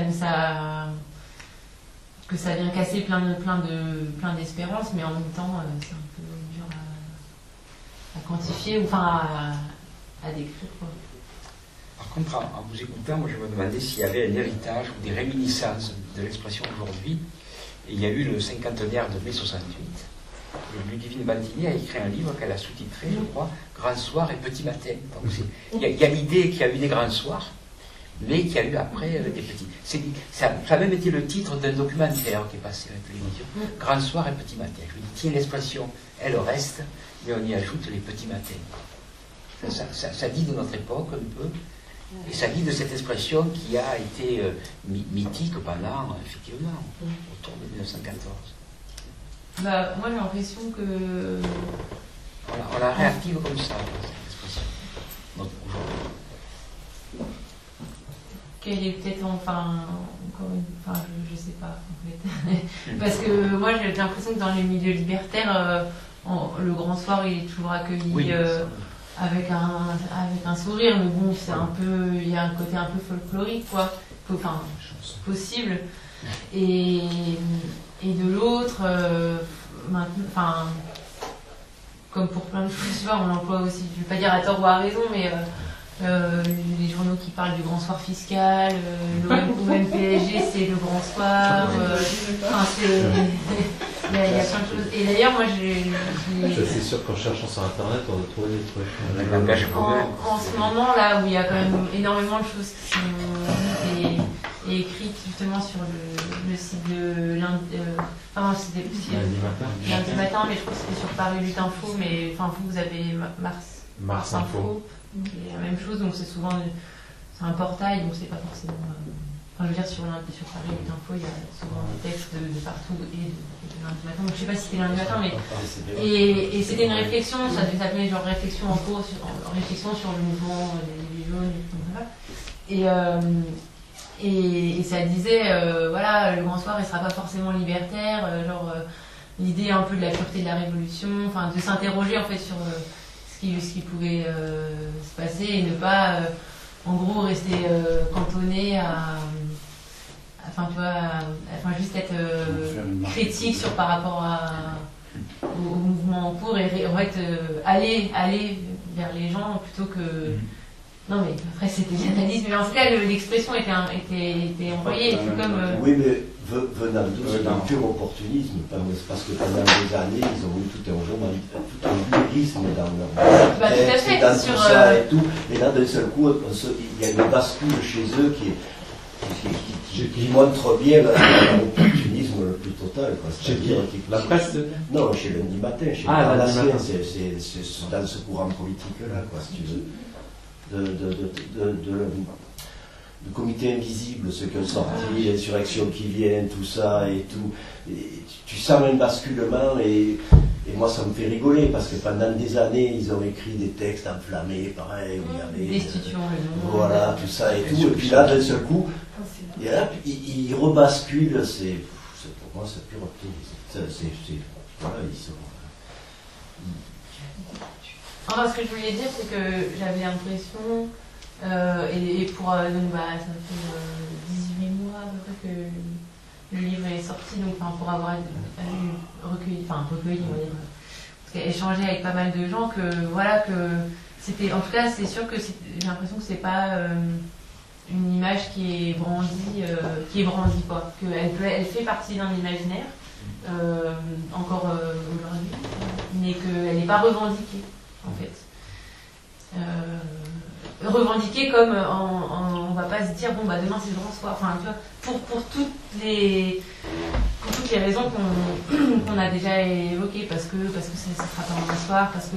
ça vient casser plein d'espérances, mais en même temps, c'est un peu dur à quantifier, ou à décrire, quoi. Par contre, en vous écoutant, moi je me demandais s'il y avait un héritage ou des réminiscences de l'expression aujourd'hui. Et il y a eu le 50e de mai 68. Et Ludivine Bandini a écrit un livre qu'elle a sous-titré, je crois, Grand Soir et Petit Matin. Donc il y a l'idée qu'il y a eu des grands soirs, mais qu'il y a eu après des petits. Ça a même été le titre d'un documentaire qui est passé à la télévision. Grand Soir et Petit Matin. Je me dis, tiens, l'expression, elle reste, mais on y ajoute les petits matins. Ça dit de notre époque un peu, et ça dit de cette expression qui a été mythique pendant, effectivement, autour de 1914. Moi j'ai l'impression que... On la réactive comme ça, cette expression. Donc aujourd'hui. Qu'elle est peut-être je sais pas en fait. Parce que moi j'ai l'impression que dans les milieux libertaires, le grand soir il est toujours accueilli avec un sourire, mais bon, c'est un peu, il y a un côté un peu folklorique, quoi, possible. Et de l'autre, comme pour plein de choses, on l'emploie aussi, je ne vais pas dire à tort ou à raison, mais les journaux qui parlent du grand soir fiscal, l'OM-PSG c'est le grand soir, il y a plein de choses. Et d'ailleurs, moi c'est sûr qu'en cherchant sur internet, on va trouver des trucs. En ce moment là où il y a quand même énormément de choses qui sont dites et écrites justement sur le site de lundi matin, mais je crois que c'était sur Paris Lutte Info, mais vous avez Mars Info. C'est la même chose, donc c'est souvent un portail, donc c'est pas forcément. Je veux dire, sur Paris Lutte Info, il y a souvent des textes de partout et de lundi matin. Donc je sais pas si c'était lundi matin, mais. Et c'était une réflexion, ça s'appelait genre réflexion en cours, réflexion sur le mouvement des jaunes, et ça disait, le grand soir, il sera pas forcément libertaire, l'idée un peu de la pureté de la révolution, de s'interroger en fait sur. Ce qui pouvait se passer et ne pas, en gros, rester cantonné juste être critique par rapport au mouvement en cours et en fait aller vers les gens plutôt que. Non, mais après c'était l'analyse, mais en tout cas l'expression était envoyée. Oui, mais venant d'où, c'est un pur opportunisme, parce que pendant des années, ils ont eu tout un lyrisme dans leur tête, dans tout ça et tout, et là d'un seul coup, il y a une bascule chez eux qui est... qui montre bien l'opportunisme le plus total. Chez qui? La presse? Non, chez Lundi Matin, chez Lundi Matin. C'est dans ce courant politique-là, si tu veux. De comité invisible, ceux qui ont sorti, l'insurrection qui vient, tout ça et tout. Et tu sens un basculement et moi ça me fait rigoler parce que pendant des années ils ont écrit des textes enflammés, pareil, où il y avait voilà, tout ça et tout. Et puis là, d'un seul coup, ils rebasculent, pour moi c'est pur optimisme. Voilà, ils sont. Enfin, ce que je voulais dire, c'est que j'avais l'impression. Et pour ça fait 18 mois à peu près que le livre est sorti, donc pour avoir recueilli, on va dire, échangé avec pas mal de gens, que voilà, que c'était, en tout cas c'est sûr que j'ai l'impression que c'est pas une image qui est brandie quoi, qu'elle fait partie d'un imaginaire encore aujourd'hui, mais qu'elle n'est pas revendiquée en fait. Revendiquer comme on va pas se dire bon demain c'est le grand soir, enfin tu vois, pour toutes les raisons qu'on a déjà évoquées, parce que ça sera pas un grand soir, parce que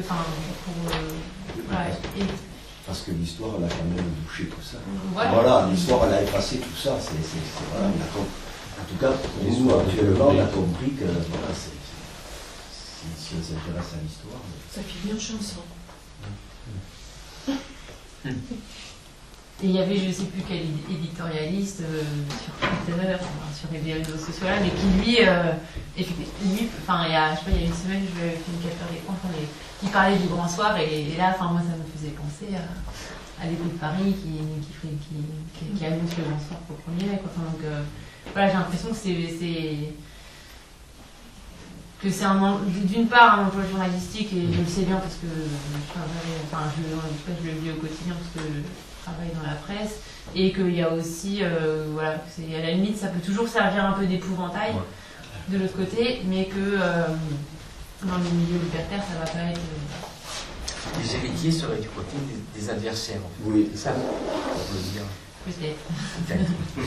parce que l'histoire elle a quand même bouché tout ça. Voilà, l'histoire elle a effacé tout ça. Voilà, en tout cas pour nous actuellement on a compris que voilà, si on s'intéresse à l'histoire. Ça finit en chanson. Et il y avait, je ne sais plus quel éditorialiste sur Twitter, sur les réseaux sociaux là, mais qui lui, il y a une semaine, je fais une capture d'écran qui parlait du grand soir, et là, moi, ça me faisait penser à l'Écho de Paris qui annonce le grand soir pour le 1er mai. Donc voilà, j'ai l'impression que c'est d'une part un emploi journalistique, et je le sais bien parce que je le vis au quotidien parce que je travaille dans la presse, et qu'il y a aussi, voilà, à la limite ça peut toujours servir un peu d'épouvantail de l'autre côté, mais que dans les milieux libertaires ça va pas être... Les héritiers seraient du côté des adversaires. En fait. Oui, c'est ça, on peut le dire. Peut-être.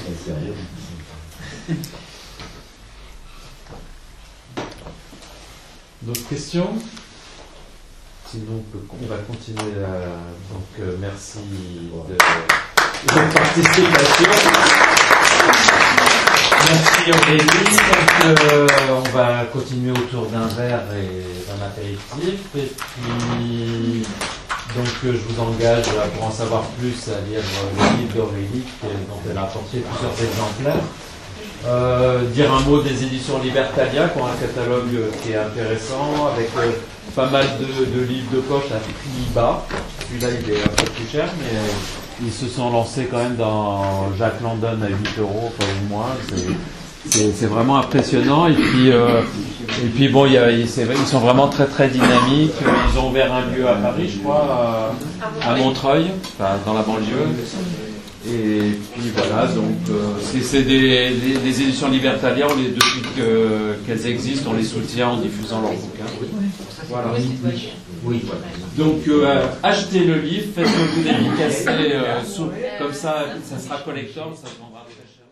D'autres questions? Sinon, on va continuer. Donc, merci de votre participation. Merci Aurélie. Donc, on va continuer autour d'un verre et d'un apéritif. Et puis, donc, je vous engage, pour en savoir plus, à lire le livre d'Aurélie, dont elle a apporté plusieurs exemplaires. Dire un mot des éditions Libertalia, qui ont un catalogue qui est intéressant, avec pas mal de livres de poche à prix bas. Celui-là, il est un peu plus cher, mais ils se sont lancés quand même dans Jack London à 8 €, pas ou moins. C'est vraiment impressionnant. Et puis bon, ils sont vraiment très très dynamiques. Ils ont ouvert un lieu à Paris, je crois, à Montreuil, dans la banlieue. Et puis voilà, donc c'est des éditions Libertalia, depuis qu'elles existent, on les soutient en diffusant leurs bouquins. Voilà. Oui. Donc achetez le livre, faites-le vous dédicacer, comme ça sera collector, ça se vendra très cher.